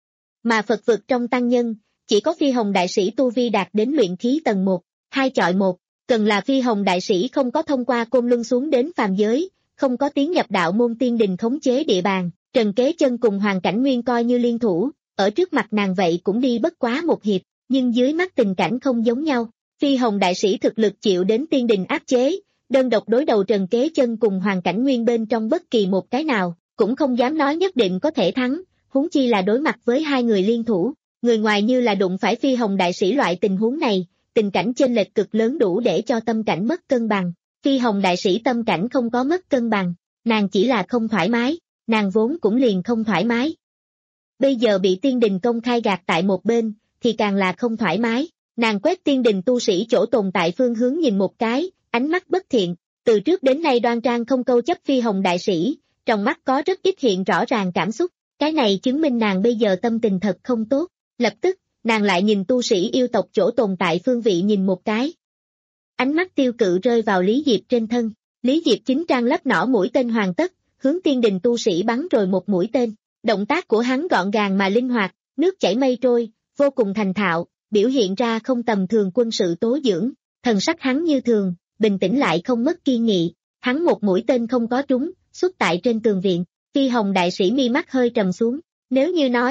Mà Phật vực trong tăng nhân, chỉ có Phi Hồng đại sĩ tu vi đạt đến luyện khí tầng một, hai chọi một, cần là Phi Hồng đại sĩ không có thông qua côn luân xuống đến phàm giới, không có tiến nhập đạo môn tiên đình khống chế địa bàn, Trần Kế Chân cùng Hoàng Cảnh Nguyên coi như liên thủ, ở trước mặt nàng vậy cũng đi bất quá một hiệp, nhưng dưới mắt tình cảnh không giống nhau, Phi Hồng đại sĩ thực lực chịu đến tiên đình áp chế, đơn độc đối đầu Trần Kế Chân cùng Hoàng Cảnh Nguyên bên trong bất kỳ một cái nào, cũng không dám nói nhất định có thể thắng, huống chi là đối mặt với hai người liên thủ, người ngoài như là đụng phải Phi Hồng đại sĩ loại tình huống này, tình cảnh chênh lệch cực lớn đủ để cho tâm cảnh mất cân bằng. Phi Hồng đại sĩ tâm cảnh không có mất cân bằng, nàng chỉ là không thoải mái, nàng vốn cũng liền không thoải mái. Bây giờ bị tiên đình công khai gạt tại một bên, thì càng là không thoải mái, nàng quét tiên đình tu sĩ chỗ tồn tại phương hướng nhìn một cái, ánh mắt bất thiện, từ trước đến nay đoan trang không câu chấp Phi Hồng đại sĩ, trong mắt có rất ít hiện rõ ràng cảm xúc, cái này chứng minh nàng bây giờ tâm tình thật không tốt, lập tức, nàng lại nhìn tu sĩ yêu tộc chỗ tồn tại phương vị nhìn một cái. Ánh mắt tiêu cự rơi vào Lý Diệp trên thân, Lý Diệp chính trang lắp nỏ mũi tên hoàn tất, hướng tiên đình tu sĩ bắn rồi một mũi tên, động tác của hắn gọn gàng mà linh hoạt, nước chảy mây trôi, vô cùng thành thạo, biểu hiện ra không tầm thường quân sự tố dưỡng, thần sắc hắn như thường, bình tĩnh lại không mất kiên nghị, hắn một mũi tên không có trúng, xuất tại trên tường viện, Phi Hồng đại sĩ mi mắt hơi trầm xuống, nếu như nói,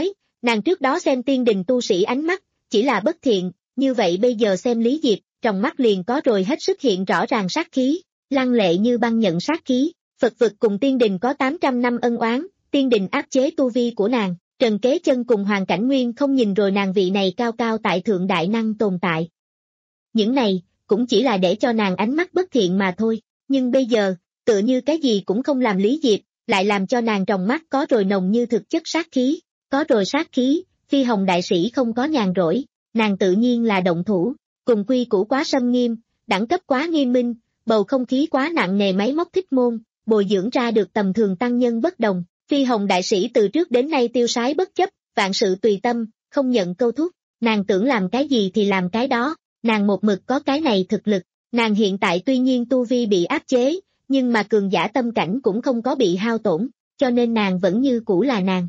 Nàng trước đó xem tiên đình tu sĩ ánh mắt, chỉ là bất thiện, như vậy bây giờ xem Lý Diệp, trong mắt liền có rồi hết sức hiện rõ ràng sát khí, lăng lệ như băng nhận sát khí. Phật vực cùng tiên đình có tám trăm năm ân oán, tiên đình áp chế tu vi của nàng, Trần Kế Chân cùng Hoàng Cảnh Nguyên không nhìn rồi nàng vị này cao cao tại thượng đại năng tồn tại. Những này, cũng chỉ là để cho nàng ánh mắt bất thiện mà thôi, nhưng bây giờ, tựa như cái gì cũng không làm Lý Diệp, lại làm cho nàng trong mắt có rồi nồng như thực chất sát khí, có rồi sát khí, Phi Hồng đại sĩ không có nhàn rỗi, nàng tự nhiên là động thủ, cùng quy củ quá xâm nghiêm, đẳng cấp quá nghiêm minh, bầu không khí quá nặng nề máy móc thích môn, bồi dưỡng ra được tầm thường tăng nhân bất đồng. Phi Hồng đại sĩ từ trước đến nay tiêu sái bất chấp, vạn sự tùy tâm, không nhận câu thúc, nàng tưởng làm cái gì thì làm cái đó, nàng một mực có cái này thực lực, nàng hiện tại tuy nhiên tu vi bị áp chế, nhưng mà cường giả tâm cảnh cũng không có bị hao tổn, cho nên nàng vẫn như cũ là nàng.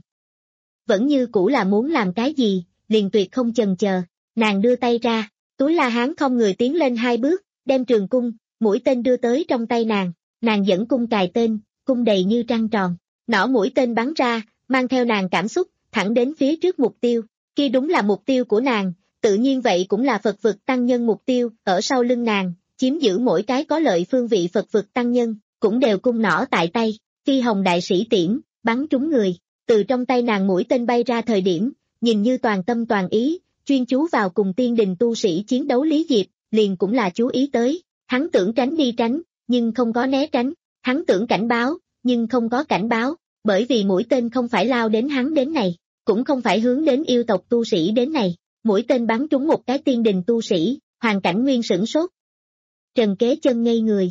Vẫn như cũ là muốn làm cái gì, liền tuyệt không chần chờ, nàng đưa tay ra, túi La Hán không người tiến lên hai bước, đem trường cung, mũi tên đưa tới trong tay nàng, nàng dẫn cung cài tên, cung đầy như trăng tròn. Nỏ mũi tên bắn ra, mang theo nàng cảm xúc, thẳng đến phía trước mục tiêu, kia đúng là mục tiêu của nàng, tự nhiên vậy cũng là Phật vực tăng nhân mục tiêu, ở sau lưng nàng, chiếm giữ mỗi cái có lợi phương vị Phật vực tăng nhân, cũng đều cung nỏ tại tay, Phi Hồng đại sĩ tiễn, bắn trúng người, từ trong tay nàng mũi tên bay ra thời điểm, nhìn như toàn tâm toàn ý, chuyên chú vào cùng tiên đình tu sĩ chiến đấu Lý Diệp, liền cũng là chú ý tới, hắn tưởng tránh đi tránh, nhưng không có né tránh, hắn tưởng cảnh báo, nhưng không có cảnh báo, bởi vì mũi tên không phải lao đến hắn đến này, cũng không phải hướng đến yêu tộc tu sĩ đến này, mũi tên bắn trúng một cái tiên đình tu sĩ, Hoàng Cảnh Nguyên sửng sốt. Trần Kế Chân ngây người.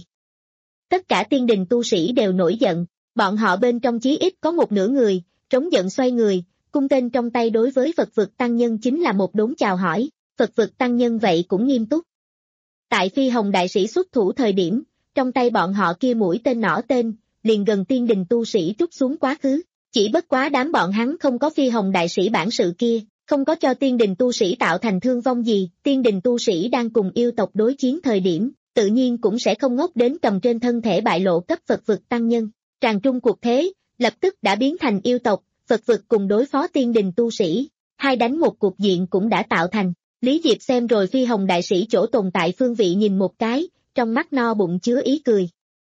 Tất cả tiên đình tu sĩ đều nổi giận, bọn họ bên trong chí ít có một nửa người, trống giận xoay người, cung tên trong tay đối với Phật vực tăng nhân chính là một đốn chào hỏi, Phật vực tăng nhân vậy cũng nghiêm túc. Tại Phi Hồng đại sĩ xuất thủ thời điểm, trong tay bọn họ kia mũi tên nỏ tên, liền gần tiên đình tu sĩ trút xuống quá khứ, chỉ bất quá đám bọn hắn không có Phi Hồng đại sĩ bản sự kia, không có cho tiên đình tu sĩ tạo thành thương vong gì, tiên đình tu sĩ đang cùng yêu tộc đối chiến thời điểm, tự nhiên cũng sẽ không ngốc đến cầm trên thân thể bại lộ cấp Phật vực tăng nhân, tràn trung cuộc thế, lập tức đã biến thành yêu tộc, Phật vực cùng đối phó tiên đình tu sĩ, hai đánh một cuộc diện cũng đã tạo thành, Lý Diệp xem rồi Phi Hồng đại sĩ chỗ tồn tại phương vị nhìn một cái, trong mắt no bụng chứa ý cười.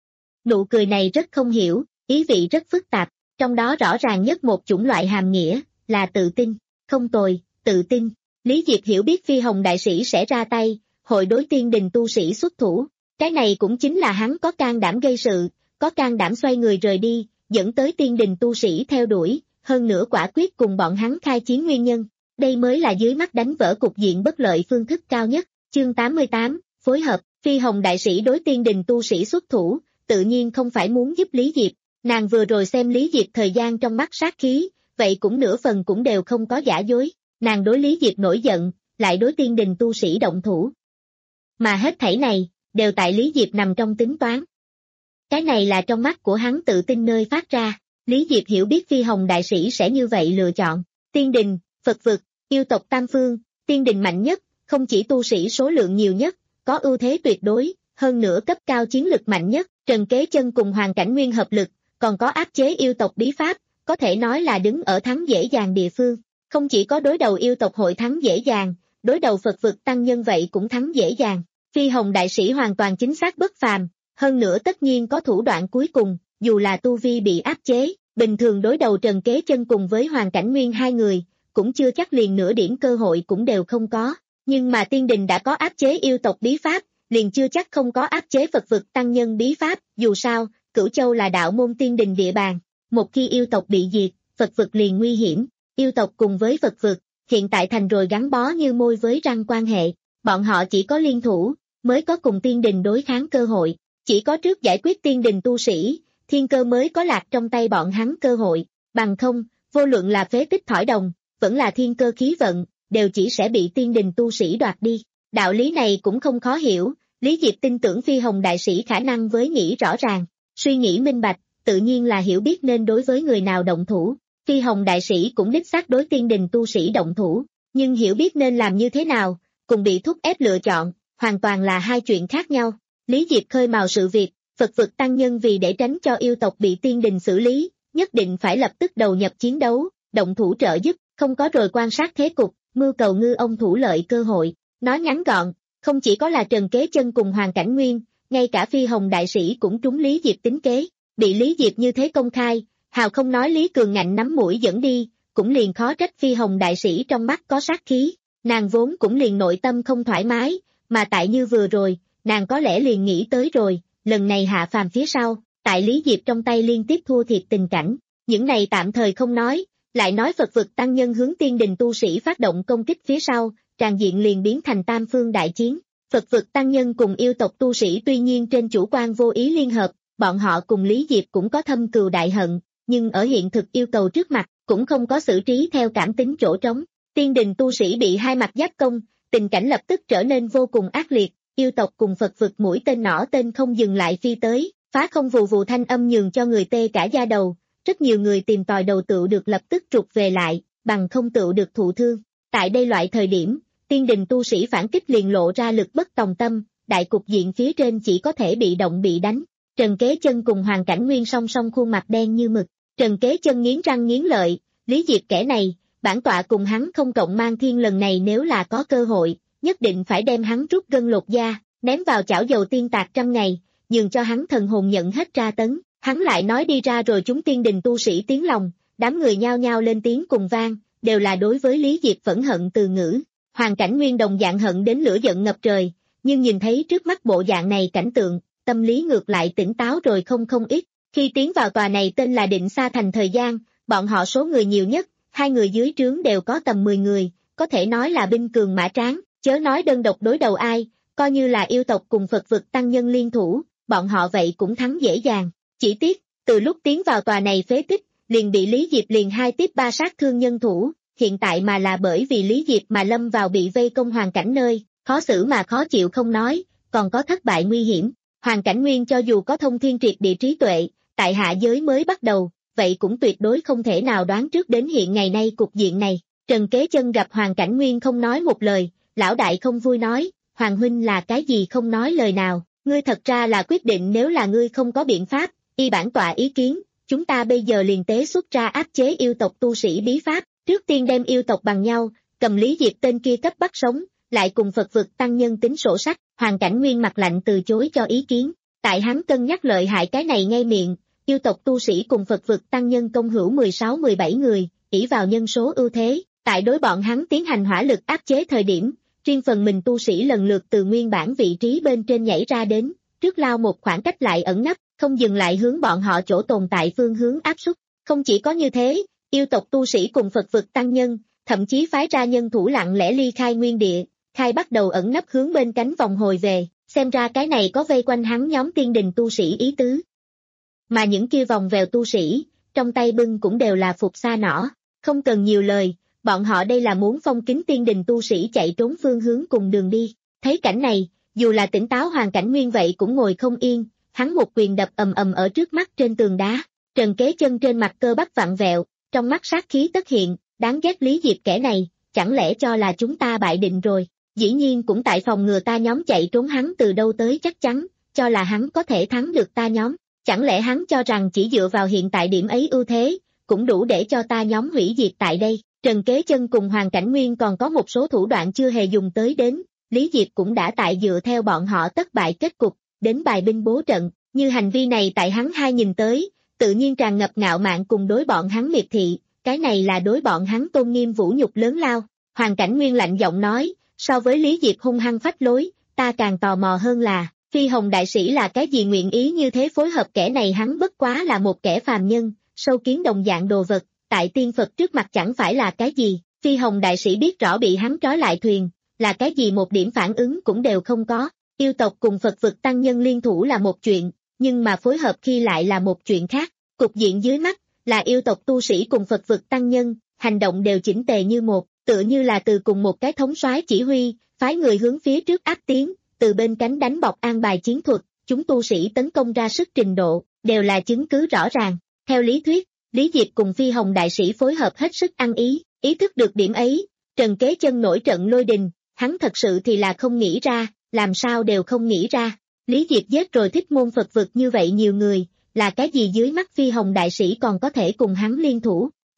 Nụ cười này rất không hiểu, ý vị rất phức tạp, trong đó rõ ràng nhất một chủng loại hàm nghĩa, là tự tin, không tồi, tự tin. Lý Diệp hiểu biết Phi Hồng đại sĩ sẽ ra tay, hội đối tiên đình tu sĩ xuất thủ, cái này cũng chính là hắn có can đảm gây sự, có can đảm xoay người rời đi, dẫn tới tiên đình tu sĩ theo đuổi, hơn nữa quả quyết cùng bọn hắn khai chiến nguyên nhân, đây mới là dưới mắt đánh vỡ cục diện bất lợi phương thức cao nhất. Chương tám mươi tám, phối hợp, Phi Hồng đại sĩ đối tiên đình tu sĩ xuất thủ, tự nhiên không phải muốn giúp Lý Diệp, nàng vừa rồi xem Lý Diệp thời gian trong mắt sát khí, vậy cũng nửa phần cũng đều không có giả dối, nàng đối Lý Diệp nổi giận, lại đối tiên đình tu sĩ động thủ. Mà hết thảy này, đều tại Lý Diệp nằm trong tính toán. Cái này là trong mắt của hắn tự tin nơi phát ra, Lý Diệp hiểu biết Phi Hồng đại sĩ sẽ như vậy lựa chọn, tiên đình, Phật vực, yêu tộc tam phương, tiên đình mạnh nhất, không chỉ tu sĩ số lượng nhiều nhất, có ưu thế tuyệt đối, hơn nữa cấp cao chiến lực mạnh nhất, Trần Kế Chân cùng Hoàng Cảnh Nguyên hợp lực, còn có áp chế yêu tộc bí pháp, có thể nói là đứng ở thắng dễ dàng địa phương, không chỉ có đối đầu yêu tộc hội thắng dễ dàng, đối đầu Phật vực tăng nhân vậy cũng thắng dễ dàng. Phi Hồng đại sĩ hoàn toàn chính xác bất phàm, hơn nữa tất nhiên có thủ đoạn cuối cùng, dù là tu vi bị áp chế, bình thường đối đầu Trần Kế Chân cùng với Hoàng Cảnh Nguyên hai người, cũng chưa chắc liền nửa điểm cơ hội cũng đều không có, nhưng mà tiên đình đã có áp chế yêu tộc bí pháp, liền chưa chắc không có áp chế Phật vực tăng nhân bí pháp, dù sao, Cửu Châu là đạo môn tiên đình địa bàn, một khi yêu tộc bị diệt, Phật vực liền nguy hiểm, yêu tộc cùng với Phật vực, hiện tại thành rồi gắn bó như môi với răng quan hệ, bọn họ chỉ có liên thủ, mới có cùng tiên đình đối kháng cơ hội, chỉ có trước giải quyết tiên đình tu sĩ, thiên cơ mới có lạc trong tay bọn hắn cơ hội, bằng không, vô luận là phế tích thỏi đồng, vẫn là thiên cơ khí vận, đều chỉ sẽ bị tiên đình tu sĩ đoạt đi. Đạo lý này cũng không khó hiểu, Lý Diệp tin tưởng Phi Hồng đại sĩ khả năng với nghĩ rõ ràng, suy nghĩ minh bạch, tự nhiên là hiểu biết nên đối với người nào động thủ. Phi Hồng đại sĩ cũng đích xác đối tiên đình tu sĩ động thủ, nhưng hiểu biết nên làm như thế nào, cùng bị thúc ép lựa chọn, hoàn toàn là hai chuyện khác nhau. Lý Diệp khơi mào sự việc, Phật vực tăng nhân vì để tránh cho yêu tộc bị tiên đình xử lý, nhất định phải lập tức đầu nhập chiến đấu, động thủ trợ giúp, không có rồi quan sát thế cục, mưu cầu ngư ông thủ lợi cơ hội. Nói ngắn gọn, không chỉ có là Trần Kế Chân cùng Hoàng Cảnh Nguyên, ngay cả Phi Hồng đại sĩ cũng trúng Lý Diệp tính kế, bị Lý Diệp như thế công khai, hào không nói Lý Cường Ngạnh nắm mũi dẫn đi, cũng liền khó trách Phi Hồng đại sĩ trong mắt có sát khí, nàng vốn cũng liền nội tâm không thoải mái, mà tại như vừa rồi, nàng có lẽ liền nghĩ tới rồi, lần này hạ phàm phía sau, tại Lý Diệp trong tay liên tiếp thua thiệt tình cảnh, những này tạm thời không nói, lại nói Phật vực tăng nhân hướng tiên đình tu sĩ phát động công kích phía sau, tràn diện liền biến thành tam phương đại chiến. Phật vực tăng nhân cùng yêu tộc tu sĩ tuy nhiên trên chủ quan vô ý liên hợp, bọn họ cùng Lý Diệp cũng có thâm cừu đại hận, nhưng ở hiện thực yêu cầu trước mặt, cũng không có xử trí theo cảm tính chỗ trống. Tiên đình tu sĩ bị hai mặt giáp công, tình cảnh lập tức trở nên vô cùng ác liệt, yêu tộc cùng Phật vực mũi tên nỏ tên không dừng lại phi tới, phá không vù vù thanh âm nhường cho người tê cả da đầu, rất nhiều người tìm tòi đầu tựu được lập tức trục về lại, bằng không tựu được thụ thương. Tại đây loại thời điểm, tiên đình tu sĩ phản kích liền lộ ra lực bất tòng tâm, đại cục diện phía trên chỉ có thể bị động bị đánh. Trần Kế Chân cùng Hoàng Cảnh Nguyên song song khuôn mặt đen như mực, Trần Kế Chân nghiến răng nghiến lợi, Lý Diệp kẻ này, bản tọa cùng hắn không cộng mang thiên lần này nếu là có cơ hội, nhất định phải đem hắn rút gân lột da, ném vào chảo dầu tiên tạc trăm ngày, nhường cho hắn thần hồn nhận hết tra tấn. Hắn lại nói đi ra rồi chúng tiên đình tu sĩ tiếng lòng, đám người nhao nhao lên tiếng cùng vang, đều là đối với Lý Diệp phẫn hận từ ngữ. Hoàng Cảnh Nguyên đồng dạng hận đến lửa giận ngập trời, nhưng nhìn thấy trước mắt bộ dạng này cảnh tượng, tâm lý ngược lại tỉnh táo rồi không không ít. Khi tiến vào tòa này tên là Định Sa Thành thời gian, bọn họ số người nhiều nhất, hai người dưới trướng đều có tầm mười người, có thể nói là binh cường mã tráng, chớ nói đơn độc đối đầu ai, coi như là yêu tộc cùng Phật vực tăng nhân liên thủ, bọn họ vậy cũng thắng dễ dàng. Chỉ tiếc, từ lúc tiến vào tòa này phế tích, liền bị Lý Diệp liền hai tiếp ba sát thương nhân thủ, hiện tại mà là bởi vì Lý Diệp mà lâm vào bị vây công hoàn cảnh nơi, khó xử mà khó chịu không nói, còn có thất bại nguy hiểm. Hoàng Cảnh Nguyên cho dù có thông thiên triệt địa trí tuệ, tại hạ giới mới bắt đầu, vậy cũng tuyệt đối không thể nào đoán trước đến hiện ngày nay cục diện này. Trần Kế Chân gặp Hoàng Cảnh Nguyên không nói một lời, lão đại không vui nói, Hoàng huynh là cái gì không nói lời nào, ngươi thật ra là quyết định nếu là ngươi không có biện pháp, y bản tọa ý kiến, chúng ta bây giờ liền tế xuất ra áp chế yêu tộc tu sĩ bí pháp, trước tiên đem yêu tộc bằng nhau, cầm Lý Diệp tên kia cấp bắt sống, lại cùng Phật vực tăng nhân tính sổ sách. Hoàng Cảnh Nguyên mặt lạnh từ chối cho ý kiến, tại hắn cân nhắc lợi hại cái này ngay miệng, yêu tộc tu sĩ cùng Phật vực tăng nhân công hữu mười sáu mười bảy người, ỷ vào nhân số ưu thế, tại đối bọn hắn tiến hành hỏa lực áp chế thời điểm, riêng phần mình tu sĩ lần lượt từ nguyên bản vị trí bên trên nhảy ra đến, trước lao một khoảng cách lại ẩn nấp, không dừng lại hướng bọn họ chỗ tồn tại phương hướng áp suất. Không chỉ có như thế, yêu tộc tu sĩ cùng Phật vực tăng nhân, thậm chí phái ra nhân thủ lặng lẽ ly khai nguyên địa, khai bắt đầu ẩn nấp hướng bên cánh vòng hồi về, xem ra cái này có vây quanh hắn nhóm tiên đình tu sĩ ý tứ. Mà những kia vòng vèo tu sĩ, trong tay bưng cũng đều là phục sa nỏ, không cần nhiều lời, bọn họ đây là muốn phong kín tiên đình tu sĩ chạy trốn phương hướng cùng đường đi. Thấy cảnh này, dù là tỉnh táo Hoàng Cảnh Nguyên vậy cũng ngồi không yên, hắn một quyền đập ầm ầm ở trước mắt trên tường đá, Trần Kế Chân trên mặt cơ bắp vặn vẹo, trong mắt sát khí tất hiện, đáng ghét Lý Diệp kẻ này, chẳng lẽ cho là chúng ta bại định rồi, dĩ nhiên cũng tại phòng ngừa ta nhóm chạy trốn hắn từ đâu tới chắc chắn, cho là hắn có thể thắng được ta nhóm, chẳng lẽ hắn cho rằng chỉ dựa vào hiện tại điểm ấy ưu thế, cũng đủ để cho ta nhóm hủy diệt tại đây. Trần Kế Chân cùng Hoàng Cảnh Nguyên còn có một số thủ đoạn chưa hề dùng tới đến, Lý Diệp cũng đã tại dựa theo bọn họ tất bại kết cục, đến bài binh bố trận, như hành vi này tại hắn hai nhìn tới, tự nhiên tràn ngập ngạo mạn cùng đối bọn hắn miệt thị, cái này là đối bọn hắn tôn nghiêm vũ nhục lớn lao. Hoàng Cảnh Nguyên lạnh giọng nói, so với Lý Diệp hung hăng phách lối, ta càng tò mò hơn là, Phi Hồng đại sĩ là cái gì nguyện ý như thế phối hợp kẻ này hắn bất quá là một kẻ phàm nhân, sâu kiến đồng dạng đồ vật, tại tiên Phật trước mặt chẳng phải là cái gì, Phi Hồng đại sĩ biết rõ bị hắn trói lại thuyền, là cái gì một điểm phản ứng cũng đều không có, yêu tộc cùng Phật vực tăng nhân liên thủ là một chuyện, nhưng mà phối hợp khi lại là một chuyện khác, cục diện dưới mắt, là yêu tộc tu sĩ cùng Phật vực tăng nhân, hành động đều chỉnh tề như một, tựa như là từ cùng một cái thống soái chỉ huy, phái người hướng phía trước áp tiến, từ bên cánh đánh bọc an bài chiến thuật, chúng tu sĩ tấn công ra sức trình độ, đều là chứng cứ rõ ràng. Theo lý thuyết, Lý Diệp cùng Phi Hồng đại sĩ phối hợp hết sức ăn ý, ý thức được điểm ấy, Trần Kế Chân nổi trận lôi đình, hắn thật sự thì là không nghĩ ra, làm sao đều không nghĩ ra. Lý Diệp giết rồi thích môn Phật vực như vậy nhiều người, là cái gì dưới mắt Phi Hồng đại sĩ còn có thể cùng hắn liên thủ.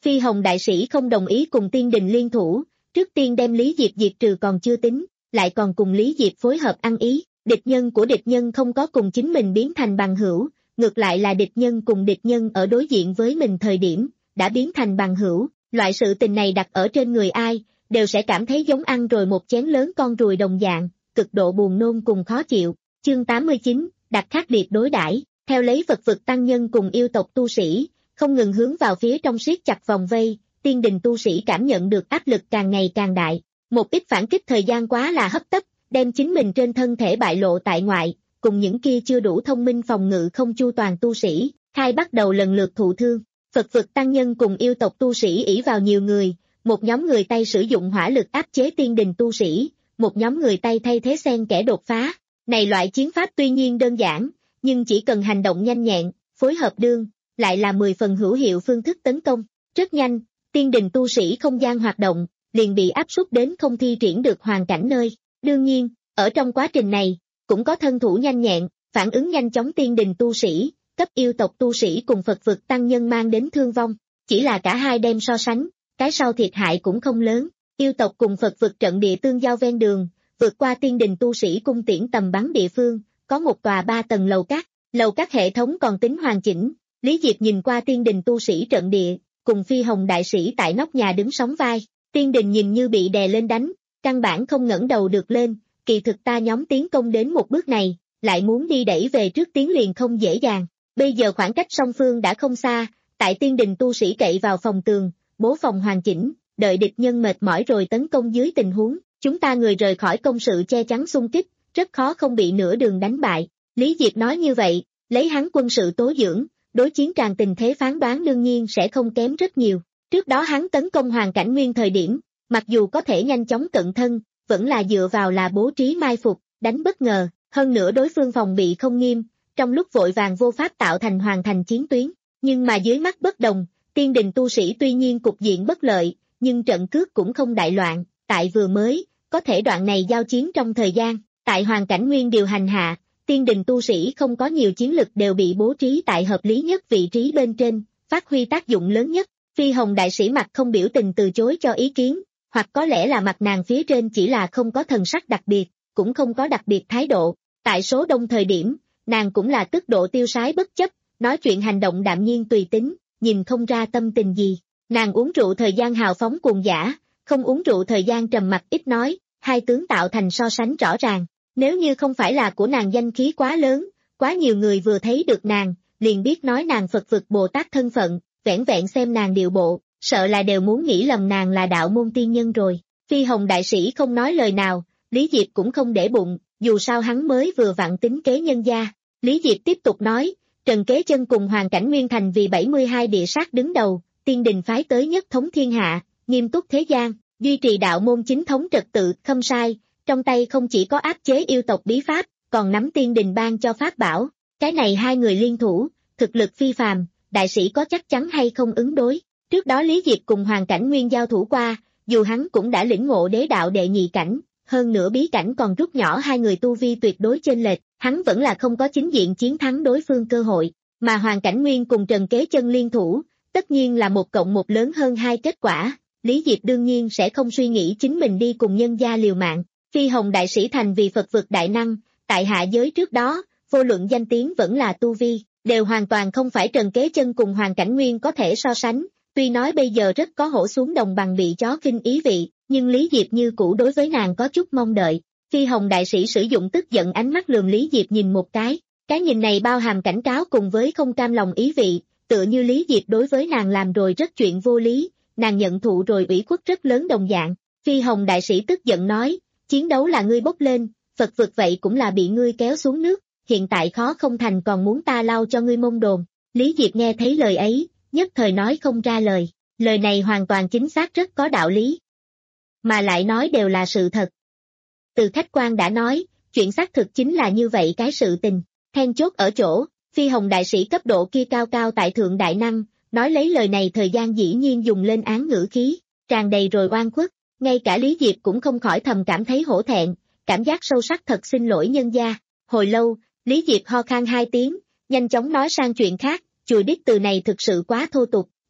Phi Hồng đại sĩ không đồng ý cùng Tiên Đình liên thủ, trước tiên đem Lý Diệp diệt trừ còn chưa tính, lại còn cùng Lý Diệp phối hợp ăn ý, địch nhân của địch nhân không có cùng chính mình biến thành bằng hữu, ngược lại là địch nhân cùng địch nhân ở đối diện với mình thời điểm, đã biến thành bằng hữu, loại sự tình này đặt ở trên người ai, đều sẽ cảm thấy giống ăn rồi một chén lớn con ruồi đồng dạng, cực độ buồn nôn cùng khó chịu. Chương tám mươi chín, đặt khác biệt đối đãi, theo lấy Phật vực tăng nhân cùng yêu tộc tu sĩ, không ngừng hướng vào phía trong siết chặt vòng vây, Tiên Đình tu sĩ cảm nhận được áp lực càng ngày càng đại, một ít phản kích thời gian quá là hấp tấp, đem chính mình trên thân thể bại lộ tại ngoại, cùng những kia chưa đủ thông minh phòng ngự không chu toàn tu sĩ, hai bắt đầu lần lượt thụ thương. Phật vực tăng nhân cùng yêu tộc tu sĩ ỷ vào nhiều người, một nhóm người tay sử dụng hỏa lực áp chế Tiên Đình tu sĩ, một nhóm người tay thay thế xen kẽ đột phá. Này loại chiến pháp tuy nhiên đơn giản, nhưng chỉ cần hành động nhanh nhẹn, phối hợp đương, lại là mười phần hữu hiệu phương thức tấn công. Rất nhanh, Tiên Đình tu sĩ không gian hoạt động, liền bị áp suất đến không thi triển được hoàn cảnh nơi. Đương nhiên, ở trong quá trình này, cũng có thân thủ nhanh nhẹn, phản ứng nhanh chóng Tiên Đình tu sĩ, cấp yêu tộc tu sĩ cùng Phật vực tăng nhân mang đến thương vong. Chỉ là cả hai đem so sánh, cái sau thiệt hại cũng không lớn. Yêu tộc cùng Phật vực trận địa tương giao ven đường, vượt qua Tiên Đình tu sĩ cung tiễn tầm bắn địa phương, có một tòa ba tầng lầu các, lầu các hệ thống còn tính hoàn chỉnh. Lý Diệp nhìn qua Tiên Đình tu sĩ trận địa, cùng Phi Hồng đại sĩ tại nóc nhà đứng sóng vai, Tiên Đình nhìn như bị đè lên đánh, căn bản không ngẩng đầu được lên, kỳ thực ta nhóm tiến công đến một bước này, lại muốn đi đẩy về trước tiến liền không dễ dàng. Bây giờ khoảng cách song phương đã không xa, tại Tiên Đình tu sĩ cậy vào phòng tường, bố phòng hoàn chỉnh, đợi địch nhân mệt mỏi rồi tấn công dưới tình huống, chúng ta người rời khỏi công sự che chắn xung kích, rất khó không bị nửa đường đánh bại. Lý Diệp nói như vậy, lấy hắn quân sự tố dưỡng, đối chiến tràn tình thế phán đoán đương nhiên sẽ không kém rất nhiều. Trước đó hắn tấn công Hoàn Cảnh Nguyên thời điểm, mặc dù có thể nhanh chóng cận thân, vẫn là dựa vào là bố trí mai phục, đánh bất ngờ, hơn nữa đối phương phòng bị không nghiêm, trong lúc vội vàng vô pháp tạo thành hoàn thành chiến tuyến. Nhưng mà dưới mắt bất đồng, Tiên Đình tu sĩ tuy nhiên cục diện bất lợi, nhưng trận cước cũng không đại loạn, tại vừa mới, có thể đoạn này giao chiến trong thời gian, tại Hoàn Cảnh Nguyên điều hành hạ, Tiên Đình tu sĩ không có nhiều chiến lực đều bị bố trí tại hợp lý nhất vị trí bên trên, phát huy tác dụng lớn nhất. Phi Hồng đại sĩ mặt không biểu tình từ chối cho ý kiến, hoặc có lẽ là mặt nàng phía trên chỉ là không có thần sắc đặc biệt, cũng không có đặc biệt thái độ. Tại số đông thời điểm, nàng cũng là tức độ tiêu sái bất chấp, nói chuyện hành động đạm nhiên tùy tính, nhìn không ra tâm tình gì. Nàng uống rượu thời gian hào phóng cuồng dã, không uống rượu thời gian trầm mặc ít nói, hai tướng tạo thành so sánh rõ ràng. Nếu như không phải là của nàng danh khí quá lớn, quá nhiều người vừa thấy được nàng, liền biết nói nàng Phật vực Bồ Tát thân phận, vẻn vẹn xem nàng điệu bộ, sợ là đều muốn nghĩ lầm nàng là đạo môn tiên nhân rồi. Phi Hồng đại sĩ không nói lời nào, Lý Diệp cũng không để bụng, dù sao hắn mới vừa vặn tính kế nhân gia. Lý Diệp tiếp tục nói, Trần Kế Chân cùng Hoàn Cảnh Nguyên thành vì bảy mươi hai địa sát đứng đầu, Tiên Đình phái tới nhất thống thiên hạ, nghiêm túc thế gian, duy trì đạo môn chính thống trật tự, không sai, trong tay không chỉ có áp chế yêu tộc bí pháp, còn nắm Tiên Đình ban cho pháp bảo. Cái này hai người liên thủ, thực lực phi phàm, đại sĩ có chắc chắn hay không ứng đối. Trước đó Lý Diệp cùng Hoàn Cảnh Nguyên giao thủ qua, dù hắn cũng đã lĩnh ngộ đế đạo đệ nhị cảnh, hơn nữa bí cảnh còn rút nhỏ hai người tu vi tuyệt đối chênh lệch, hắn vẫn là không có chính diện chiến thắng đối phương cơ hội, mà Hoàn Cảnh Nguyên cùng Trần Kế Chân liên thủ, tất nhiên là một cộng một lớn hơn hai kết quả. Lý Diệp đương nhiên sẽ không suy nghĩ chính mình đi cùng nhân gia liều mạng. Phi Hồng đại sĩ thành vì Phật vực đại năng, tại hạ giới trước đó, vô luận danh tiếng vẫn là tu vi, đều hoàn toàn không phải Trần Kế Chân cùng Hoàn Cảnh Nguyên có thể so sánh. Tuy nói bây giờ rất có hổ xuống đồng bằng bị chó khinh ý vị, nhưng Lý Diệp như cũ đối với nàng có chút mong đợi. Phi Hồng đại sĩ sử dụng tức giận ánh mắt lườm Lý Diệp nhìn một cái, cái nhìn này bao hàm cảnh cáo cùng với không cam lòng ý vị, tựa như Lý Diệp đối với nàng làm rồi rất chuyện vô lý, nàng nhận thụ rồi ủy khuất rất lớn đồng dạng. Phi Hồng đại sĩ tức giận nói, chiến đấu là ngươi bốc lên, Phật vực vậy cũng là bị ngươi kéo xuống nước, hiện tại khó không thành còn muốn ta lau cho ngươi mông đồn. Lý Diệp nghe thấy lời ấy, nhất thời nói không ra lời, lời này hoàn toàn chính xác rất có đạo lý, mà lại nói đều là sự thật. Từ khách quan đã nói, chuyện xác thực chính là như vậy cái sự tình, then chốt ở chỗ, Phi Hồng đại sĩ cấp độ kia cao cao tại thượng đại năng, nói lấy lời này thời gian dĩ nhiên dùng lên án ngữ khí, tràn đầy rồi oan khuất, ngay cả Lý Diệp cũng không khỏi thầm cảm thấy hổ thẹn, cảm giác sâu sắc thật xin lỗi nhân gia. Hồi lâu, Lý Diệp ho khan hai tiếng, nhanh chóng nói sang chuyện khác, chùi đít từ này thực sự quá thô tục,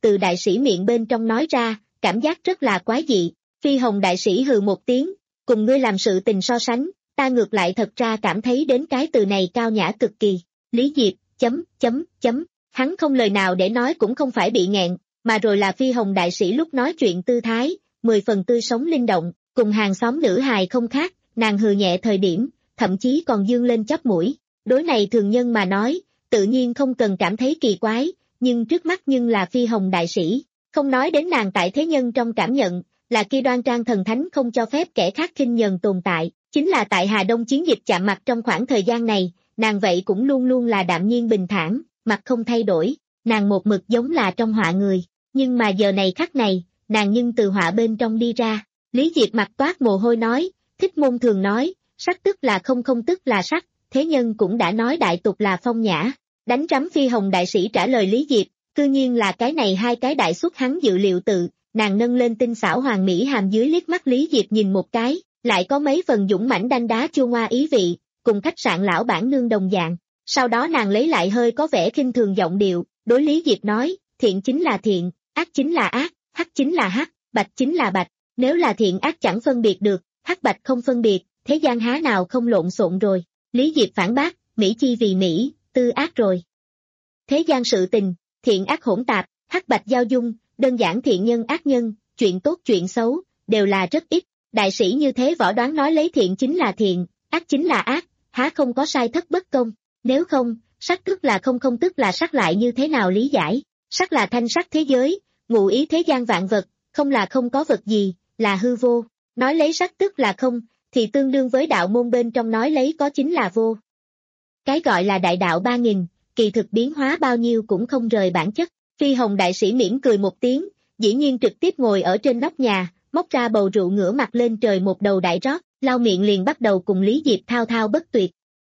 từ đại sĩ miệng bên trong nói ra, cảm giác rất là quái dị. Phi Hồng đại sĩ hừ một tiếng, cùng ngươi làm sự tình so sánh, ta ngược lại thật ra cảm thấy đến cái từ này cao nhã cực kỳ. Lý Diệp, chấm, chấm, chấm, hắn không lời nào để nói cũng không phải bị nghẹn, mà rồi là Phi Hồng đại sĩ lúc nói chuyện tư thái, mười phần tươi sống linh động, cùng hàng xóm nữ hài không khác, nàng hừ nhẹ thời điểm, thậm chí còn dương lên chóp mũi. Đối này thường nhân mà nói, tự nhiên không cần cảm thấy kỳ quái, nhưng trước mắt nhưng là Phi Hồng đại sĩ, không nói đến nàng tại thế nhân trong cảm nhận, là kia đoan trang thần thánh không cho phép kẻ khác khinh nhờn tồn tại, chính là tại Hà Đông chiến dịch chạm mặt trong khoảng thời gian này, nàng vậy cũng luôn luôn là đạm nhiên bình thản, mặt không thay đổi, nàng một mực giống là trong họa người, nhưng mà giờ này khắc này, nàng nhưng từ họa bên trong đi ra. Lý Diệp mặt toát mồ hôi nói, Thích Môn thường nói, sắc tức là không, không tức là sắc, thế nhân cũng đã nói đại tục là phong nhã. Đánh rắm Phi Hồng đại sĩ trả lời Lý Diệp, cư nhiên là cái này hai cái đại xuất hắn dự liệu tự, nàng nâng lên tinh xảo hoàng mỹ hàm dưới liếc mắt Lý Diệp nhìn một cái, lại có mấy phần dũng mãnh đanh đá chua ngoa ý vị, cùng khách sạn lão bản nương đồng dạng. Sau đó nàng lấy lại hơi có vẻ khinh thường giọng điệu, đối Lý Diệp nói, thiện chính là thiện, ác chính là ác, hắc chính là hắc, bạch chính là bạch, nếu là thiện ác chẳng phân biệt được, hắc bạch không phân biệt, thế gian há nào không lộn xộn rồi. Lý Diệp phản bác, Mỹ chi vì Mỹ, tư ác rồi. Thế gian sự tình, thiện ác hỗn tạp, hắc bạch giao dung, đơn giản thiện nhân ác nhân, chuyện tốt chuyện xấu, đều là rất ít. Đại sĩ như thế võ đoán nói lấy thiện chính là thiện, ác chính là ác, há không có sai thất bất công. Nếu không, sắc tức là không, không tức là sắc lại như thế nào lý giải? Sắc là thanh sắc thế giới, ngụ ý thế gian vạn vật, không là không có vật gì, là hư vô. Nói lấy sắc tức là không, thì tương đương với đạo môn bên trong nói lấy có chính là vô. Cái gọi là đại đạo ba nghìn, kỳ thực biến hóa bao nhiêu cũng không rời bản chất. Phi Hồng đại sĩ mỉm cười một tiếng, dĩ nhiên trực tiếp ngồi ở trên nóc nhà, móc ra bầu rượu ngửa mặt lên trời một đầu đại rót, lau miệng liền bắt đầu cùng Lý Diệp thao thao bất tuyệt.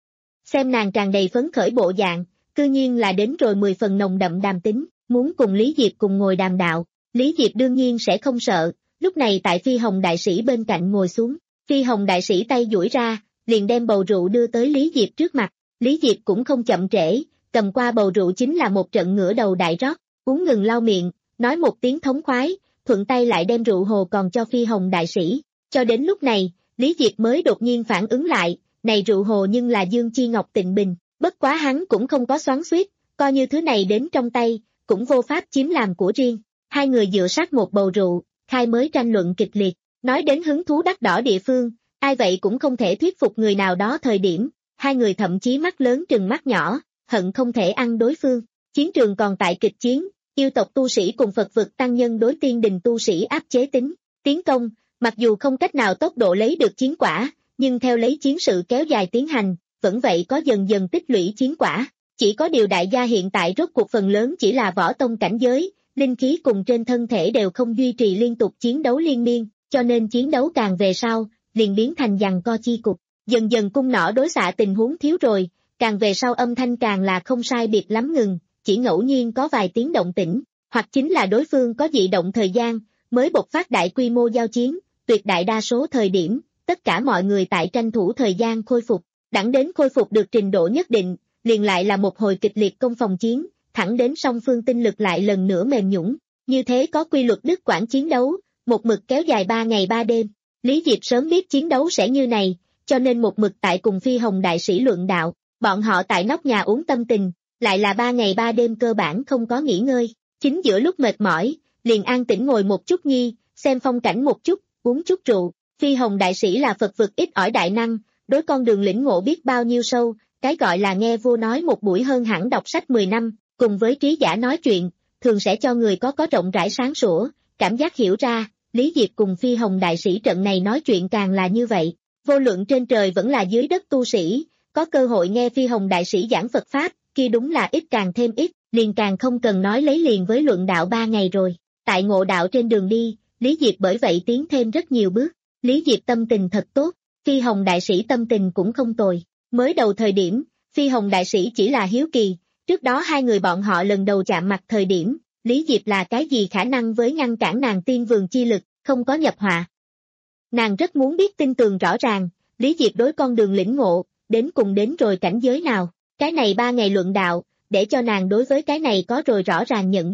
Xem nàng tràn đầy phấn khởi bộ dạng, cư nhiên là đến rồi mười phần nồng đậm đàm tính, muốn cùng Lý Diệp cùng ngồi đàm đạo. Lý Diệp đương nhiên sẽ không sợ, lúc này tại Phi Hồng đại sĩ bên cạnh ngồi xuống, Phi Hồng đại sĩ tay duỗi ra, liền đem bầu rượu đưa tới Lý Diệp trước mặt. Lý Diệp cũng không chậm trễ, cầm qua bầu rượu chính là một trận ngửa đầu đại rót, uống ngừng lau miệng, nói một tiếng thống khoái, thuận tay lại đem rượu hồ còn cho Phi Hồng đại sĩ. Cho đến lúc này, Lý Diệp mới đột nhiên phản ứng lại, này rượu hồ nhưng là Dương Chi Ngọc Tịnh Bình, bất quá hắn cũng không có xoắn xuýt, coi như thứ này đến trong tay, cũng vô pháp chiếm làm của riêng. Hai người dựa sát một bầu rượu, khai mới tranh luận kịch liệt, nói đến hứng thú đắt đỏ địa phương, ai vậy cũng không thể thuyết phục người nào đó thời điểm, hai người thậm chí mắt lớn trừng mắt nhỏ, hận không thể ăn đối phương. Chiến trường còn tại kịch chiến, yêu tộc tu sĩ cùng Phật vực tăng nhân đối tiên đình tu sĩ áp chế tính, tiến công, mặc dù không cách nào tốc độ lấy được chiến quả, nhưng theo lấy chiến sự kéo dài tiến hành, vẫn vậy có dần dần tích lũy chiến quả. Chỉ có điều đại gia hiện tại rốt cuộc phần lớn chỉ là võ tông cảnh giới, linh khí cùng trên thân thể đều không duy trì liên tục chiến đấu liên miên, cho nên chiến đấu càng về sau, liền biến thành giằng co chi cục. Dần dần cung nỏ đối xạ tình huống thiếu rồi, càng về sau âm thanh càng là không sai biệt lắm ngừng, chỉ ngẫu nhiên có vài tiếng động tĩnh, hoặc chính là đối phương có dị động thời gian, mới bộc phát đại quy mô giao chiến, tuyệt đại đa số thời điểm, tất cả mọi người tại tranh thủ thời gian khôi phục, đẳng đến khôi phục được trình độ nhất định, liền lại là một hồi kịch liệt công phòng chiến, thẳng đến song phương tinh lực lại lần nữa mềm nhũn. Như thế có quy luật đứt quãng chiến đấu, một mực kéo dài ba ngày ba đêm. Lý Diệp sớm biết chiến đấu sẽ như này, cho nên một mực tại cùng Phi Hồng đại sĩ luận đạo, bọn họ tại nóc nhà uống tâm tình, lại là ba ngày ba đêm cơ bản không có nghỉ ngơi, chính giữa lúc mệt mỏi, liền an tĩnh ngồi một chút nhi, xem phong cảnh một chút, uống chút rượu. Phi Hồng đại sĩ là Phật vực ít ỏi đại năng, đối con đường lĩnh ngộ biết bao nhiêu sâu, cái gọi là nghe vua nói một buổi hơn hẳn đọc sách mười năm, cùng với trí giả nói chuyện, thường sẽ cho người có có rộng rãi sáng sủa, cảm giác hiểu ra. Lý Diệp cùng Phi Hồng đại sĩ trận này nói chuyện càng là như vậy, vô luận trên trời vẫn là dưới đất tu sĩ, có cơ hội nghe Phi Hồng đại sĩ giảng Phật Pháp, kia đúng là ít càng thêm ít, liền càng không cần nói lấy liền với luận đạo ba ngày rồi. Tại ngộ đạo trên đường đi, Lý Diệp bởi vậy tiến thêm rất nhiều bước. Lý Diệp tâm tình thật tốt, Phi Hồng đại sĩ tâm tình cũng không tồi. Mới đầu thời điểm, Phi Hồng đại sĩ chỉ là hiếu kỳ, trước đó hai người bọn họ lần đầu chạm mặt thời điểm, Lý Diệp là cái gì khả năng với ngăn cản nàng tiên vườn chi lực, không có nhập họa. Nàng rất muốn biết tin tường rõ ràng, Lý Diệp đối con đường lĩnh ngộ, đến cùng đến rồi cảnh giới nào. Cái này ba ngày luận đạo, để cho nàng đối với cái này có rồi rõ ràng nhận biết.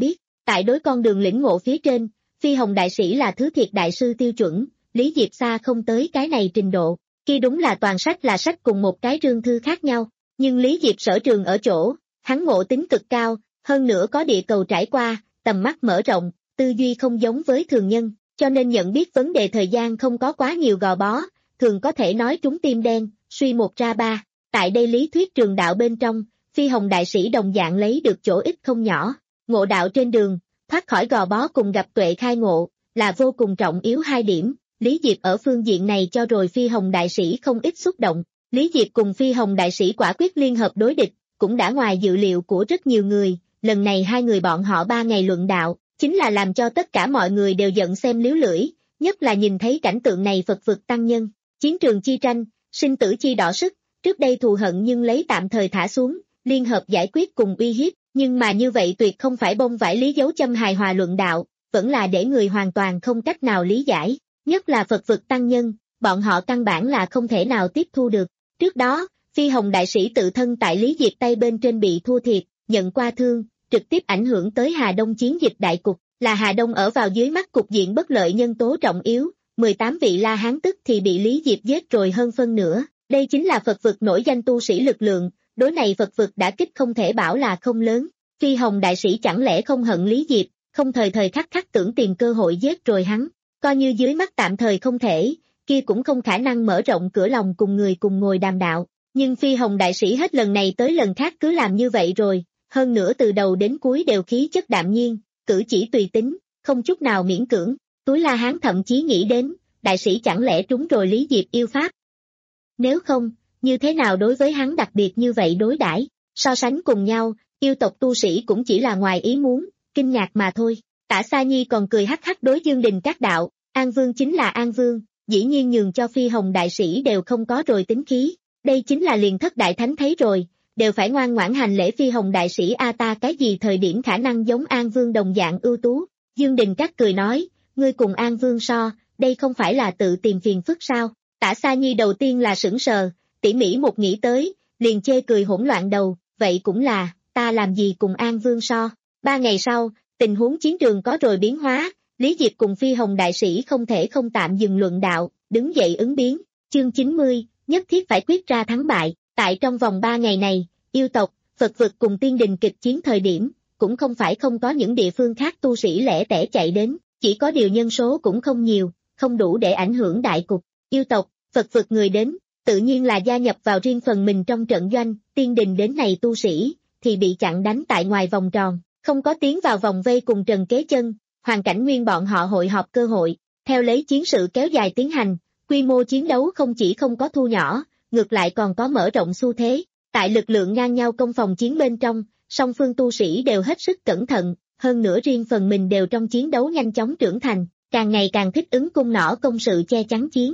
Tại đối con đường lĩnh ngộ phía trên, Phi Hồng Đại Sĩ là thứ thiệt đại sư tiêu chuẩn, Lý Diệp xa không tới cái này trình độ, khi đúng là toàn sách là sách cùng một cái rương thư khác nhau, nhưng Lý Diệp sở trường ở chỗ, hắn ngộ tính cực cao, hơn nữa có địa cầu trải qua, tầm mắt mở rộng, tư duy không giống với thường nhân, cho nên nhận biết vấn đề thời gian không có quá nhiều gò bó, thường có thể nói trúng tim đen, suy một ra ba. Tại đây lý thuyết trường đạo bên trong, Phi Hồng Đại Sĩ đồng dạng lấy được chỗ ít không nhỏ, ngộ đạo trên đường, thoát khỏi gò bó cùng gặp tuệ khai ngộ, là vô cùng trọng yếu hai điểm, Lý Diệp ở phương diện này cho rồi Phi Hồng Đại Sĩ không ít xúc động, Lý Diệp cùng Phi Hồng Đại Sĩ quả quyết liên hợp đối địch, cũng đã ngoài dự liệu của rất nhiều người, lần này hai người bọn họ ba ngày luận đạo, chính là làm cho tất cả mọi người đều giận xem liếu lưỡi, nhất là nhìn thấy cảnh tượng này Phật vực tăng nhân, chiến trường chi tranh, sinh tử chi đỏ sức, trước đây thù hận nhưng lấy tạm thời thả xuống, liên hợp giải quyết cùng uy hiếp, nhưng mà như vậy tuyệt không phải bông vải lý dấu châm hài hòa luận đạo, vẫn là để người hoàn toàn không cách nào lý giải, nhất là Phật vực tăng nhân, bọn họ căn bản là không thể nào tiếp thu được. Trước đó, Phi Hồng Đại Sĩ tự thân tại Lý Diệp tay bên trên bị thua thiệt, nhận qua thương, trực tiếp ảnh hưởng tới Hà Đông chiến dịch đại cục, là Hà Đông ở vào dưới mắt cục diện bất lợi nhân tố trọng yếu, mười tám vị La Hán tức thì bị Lý Diệp giết rồi hơn phân nửa, đây chính là Phật vực nổi danh tu sĩ lực lượng, đối này Phật vực đã kích không thể bảo là không lớn, Phi Hồng Đại Sĩ chẳng lẽ không hận Lý Diệp, không thời thời khắc khắc tưởng tìm cơ hội giết rồi hắn, coi như dưới mắt tạm thời không thể, kia cũng không khả năng mở rộng cửa lòng cùng người cùng ngồi đàm đạo, nhưng Phi Hồng Đại Sĩ hết lần này tới lần khác cứ làm như vậy rồi, hơn nữa từ đầu đến cuối đều khí chất đạm nhiên, cử chỉ tùy tính, không chút nào miễn cưỡng, túi La Hán thậm chí nghĩ đến, Đại Sĩ chẳng lẽ trúng rồi Lý Diệp yêu pháp. Nếu không, như thế nào đối với hắn đặc biệt như vậy đối đãi, so sánh cùng nhau, yêu tộc tu sĩ cũng chỉ là ngoài ý muốn, kinh ngạc mà thôi. Tả Sa Nhi còn cười hắc hắc đối Dương Đình các đạo, An Vương chính là An Vương, dĩ nhiên nhường cho Phi Hồng Đại Sĩ đều không có rồi tính khí, đây chính là liền thất đại thánh thấy rồi, đều phải ngoan ngoãn hành lễ Phi Hồng Đại Sĩ a ta cái gì thời điểm khả năng giống An Vương đồng dạng ưu tú. Dương Đình các cười nói, ngươi cùng An Vương so, đây không phải là tự tìm phiền phức sao? Tả Sa Nhi đầu tiên là sững sờ, tỉ mỉ một nghĩ tới, liền chê cười hỗn loạn đầu, vậy cũng là, ta làm gì cùng An Vương so? Ba ngày sau, tình huống chiến trường có rồi biến hóa, Lý Diệp cùng Phi Hồng Đại Sĩ không thể không tạm dừng luận đạo, đứng dậy ứng biến, chương chín mươi, nhất thiết phải quyết ra thắng bại, tại trong vòng ba ngày này, yêu tộc, Phật vực cùng tiên đình kịch chiến thời điểm, cũng không phải không có những địa phương khác tu sĩ lẻ tẻ chạy đến, chỉ có điều nhân số cũng không nhiều, không đủ để ảnh hưởng đại cục, yêu tộc, Phật vực người đến, tự nhiên là gia nhập vào riêng phần mình trong trận doanh, tiên đình đến này tu sĩ, thì bị chặn đánh tại ngoài vòng tròn, không có tiến vào vòng vây cùng Trần Kế Chân, Hoàn Cảnh Nguyên bọn họ hội họp cơ hội, theo lấy chiến sự kéo dài tiến hành, quy mô chiến đấu không chỉ không có thu nhỏ, ngược lại còn có mở rộng xu thế, tại lực lượng ngang nhau công phòng chiến bên trong, song phương tu sĩ đều hết sức cẩn thận, hơn nữa riêng phần mình đều trong chiến đấu nhanh chóng trưởng thành, càng ngày càng thích ứng cung nỏ công sự che chắn chiến.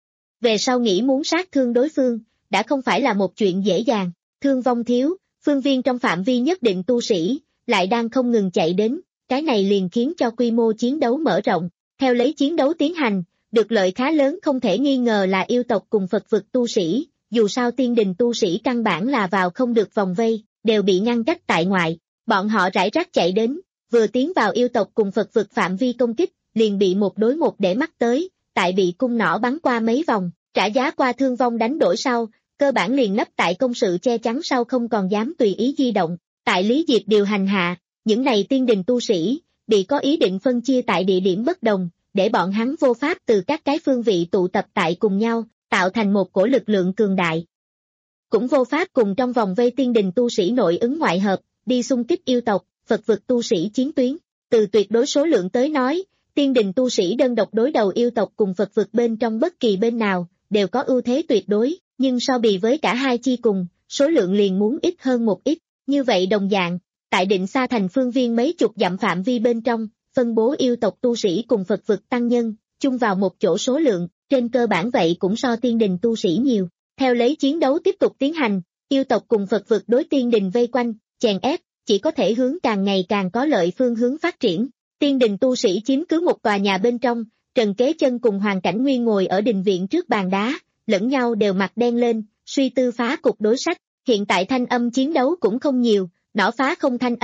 Về sau nghĩ muốn sát thương đối phương, đã không phải là một chuyện dễ dàng, thương vong thiếu, phương viên trong phạm vi nhất định tu sĩ, lại đang không ngừng chạy đến, cái này liền khiến cho quy mô chiến đấu mở rộng, theo lấy chiến đấu tiến hành, được lợi khá lớn không thể nghi ngờ là yêu tộc cùng Phật vực tu sĩ, dù sao tiên đình tu sĩ căn bản là vào không được vòng vây, đều bị ngăn cách tại ngoại, bọn họ rải rác chạy đến, vừa tiến vào yêu tộc cùng Phật vực phạm vi công kích, liền bị một đối một để mắt tới, tại bị cung nỏ bắn qua mấy vòng, trả giá qua thương vong đánh đổi sau, cơ bản liền nấp tại công sự che chắn sau không còn dám tùy ý di động, tại Lý Diệp điều hành hạ, những này tiên đình tu sĩ, bị có ý định phân chia tại địa điểm bất đồng, để bọn hắn vô pháp từ các cái phương vị tụ tập tại cùng nhau, tạo thành một cổ lực lượng cường đại. Cũng vô pháp cùng trong vòng vây tiên đình tu sĩ nội ứng ngoại hợp, đi xung kích yêu tộc, Phật vực tu sĩ chiến tuyến. Từ tuyệt đối số lượng tới nói, tiên đình tu sĩ đơn độc đối đầu yêu tộc cùng Phật vực bên trong bất kỳ bên nào, đều có ưu thế tuyệt đối, nhưng so bì với cả hai chi cùng, số lượng liền muốn ít hơn một ít. Như vậy đồng dạng, tại Định Xa thành phương viên mấy chục dặm phạm vi bên trong, phân bố yêu tộc tu sĩ cùng Phật vực tăng nhân, chung vào một chỗ số lượng, trên cơ bản vậy cũng so tiên đình tu sĩ nhiều. Theo lấy chiến đấu tiếp tục tiến hành, yêu tộc cùng Phật vực đối tiên đình vây quanh, chèn ép, chỉ có thể hướng càng ngày càng có lợi phương hướng phát triển. Tiên đình tu sĩ chiếm cứ một tòa nhà bên trong, Trần Kế Chân cùng Hoàn Cảnh Nguyên ngồi ở đình viện trước bàn đá, lẫn nhau đều mặt đen lên, suy tư phá cục đối sách. Hiện tại thanh âm chiến đấu cũng không nhiều, nỏ phá không thanh âm,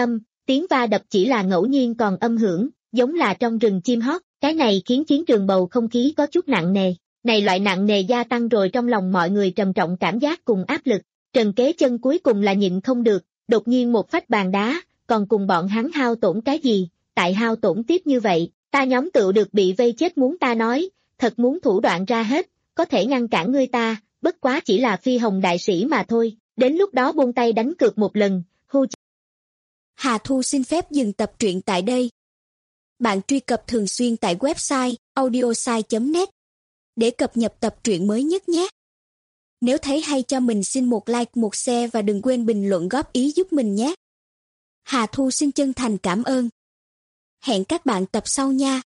tiếng va đập chỉ là ngẫu nhiên còn âm hưởng, giống là trong rừng chim hót, cái này khiến chiến trường bầu không khí có chút nặng nề. Này loại nặng nề gia tăng rồi trong lòng mọi người trầm trọng cảm giác cùng áp lực. Trần Kế Chân cuối cùng là nhịn không được, đột nhiên một phách bàn đá, còn cùng bọn hắn hao tổn cái gì, tại hao tổn tiếp như vậy, ta nhóm tựu được bị vây chết muốn ta nói, thật muốn thủ đoạn ra hết, có thể ngăn cản ngươi ta, bất quá chỉ là phi hồng đại sĩ mà thôi, đến lúc đó buông tay đánh cược một lần, hưu. Hà Thu xin phép dừng tập truyện tại đây. Bạn truy cập thường xuyên tại website audiosai chấm net để cập nhật tập truyện mới nhất nhé. Nếu thấy hay cho mình xin một like, một share và đừng quên bình luận góp ý giúp mình nhé. Hà Thu xin chân thành cảm ơn. Hẹn các bạn tập sau nha.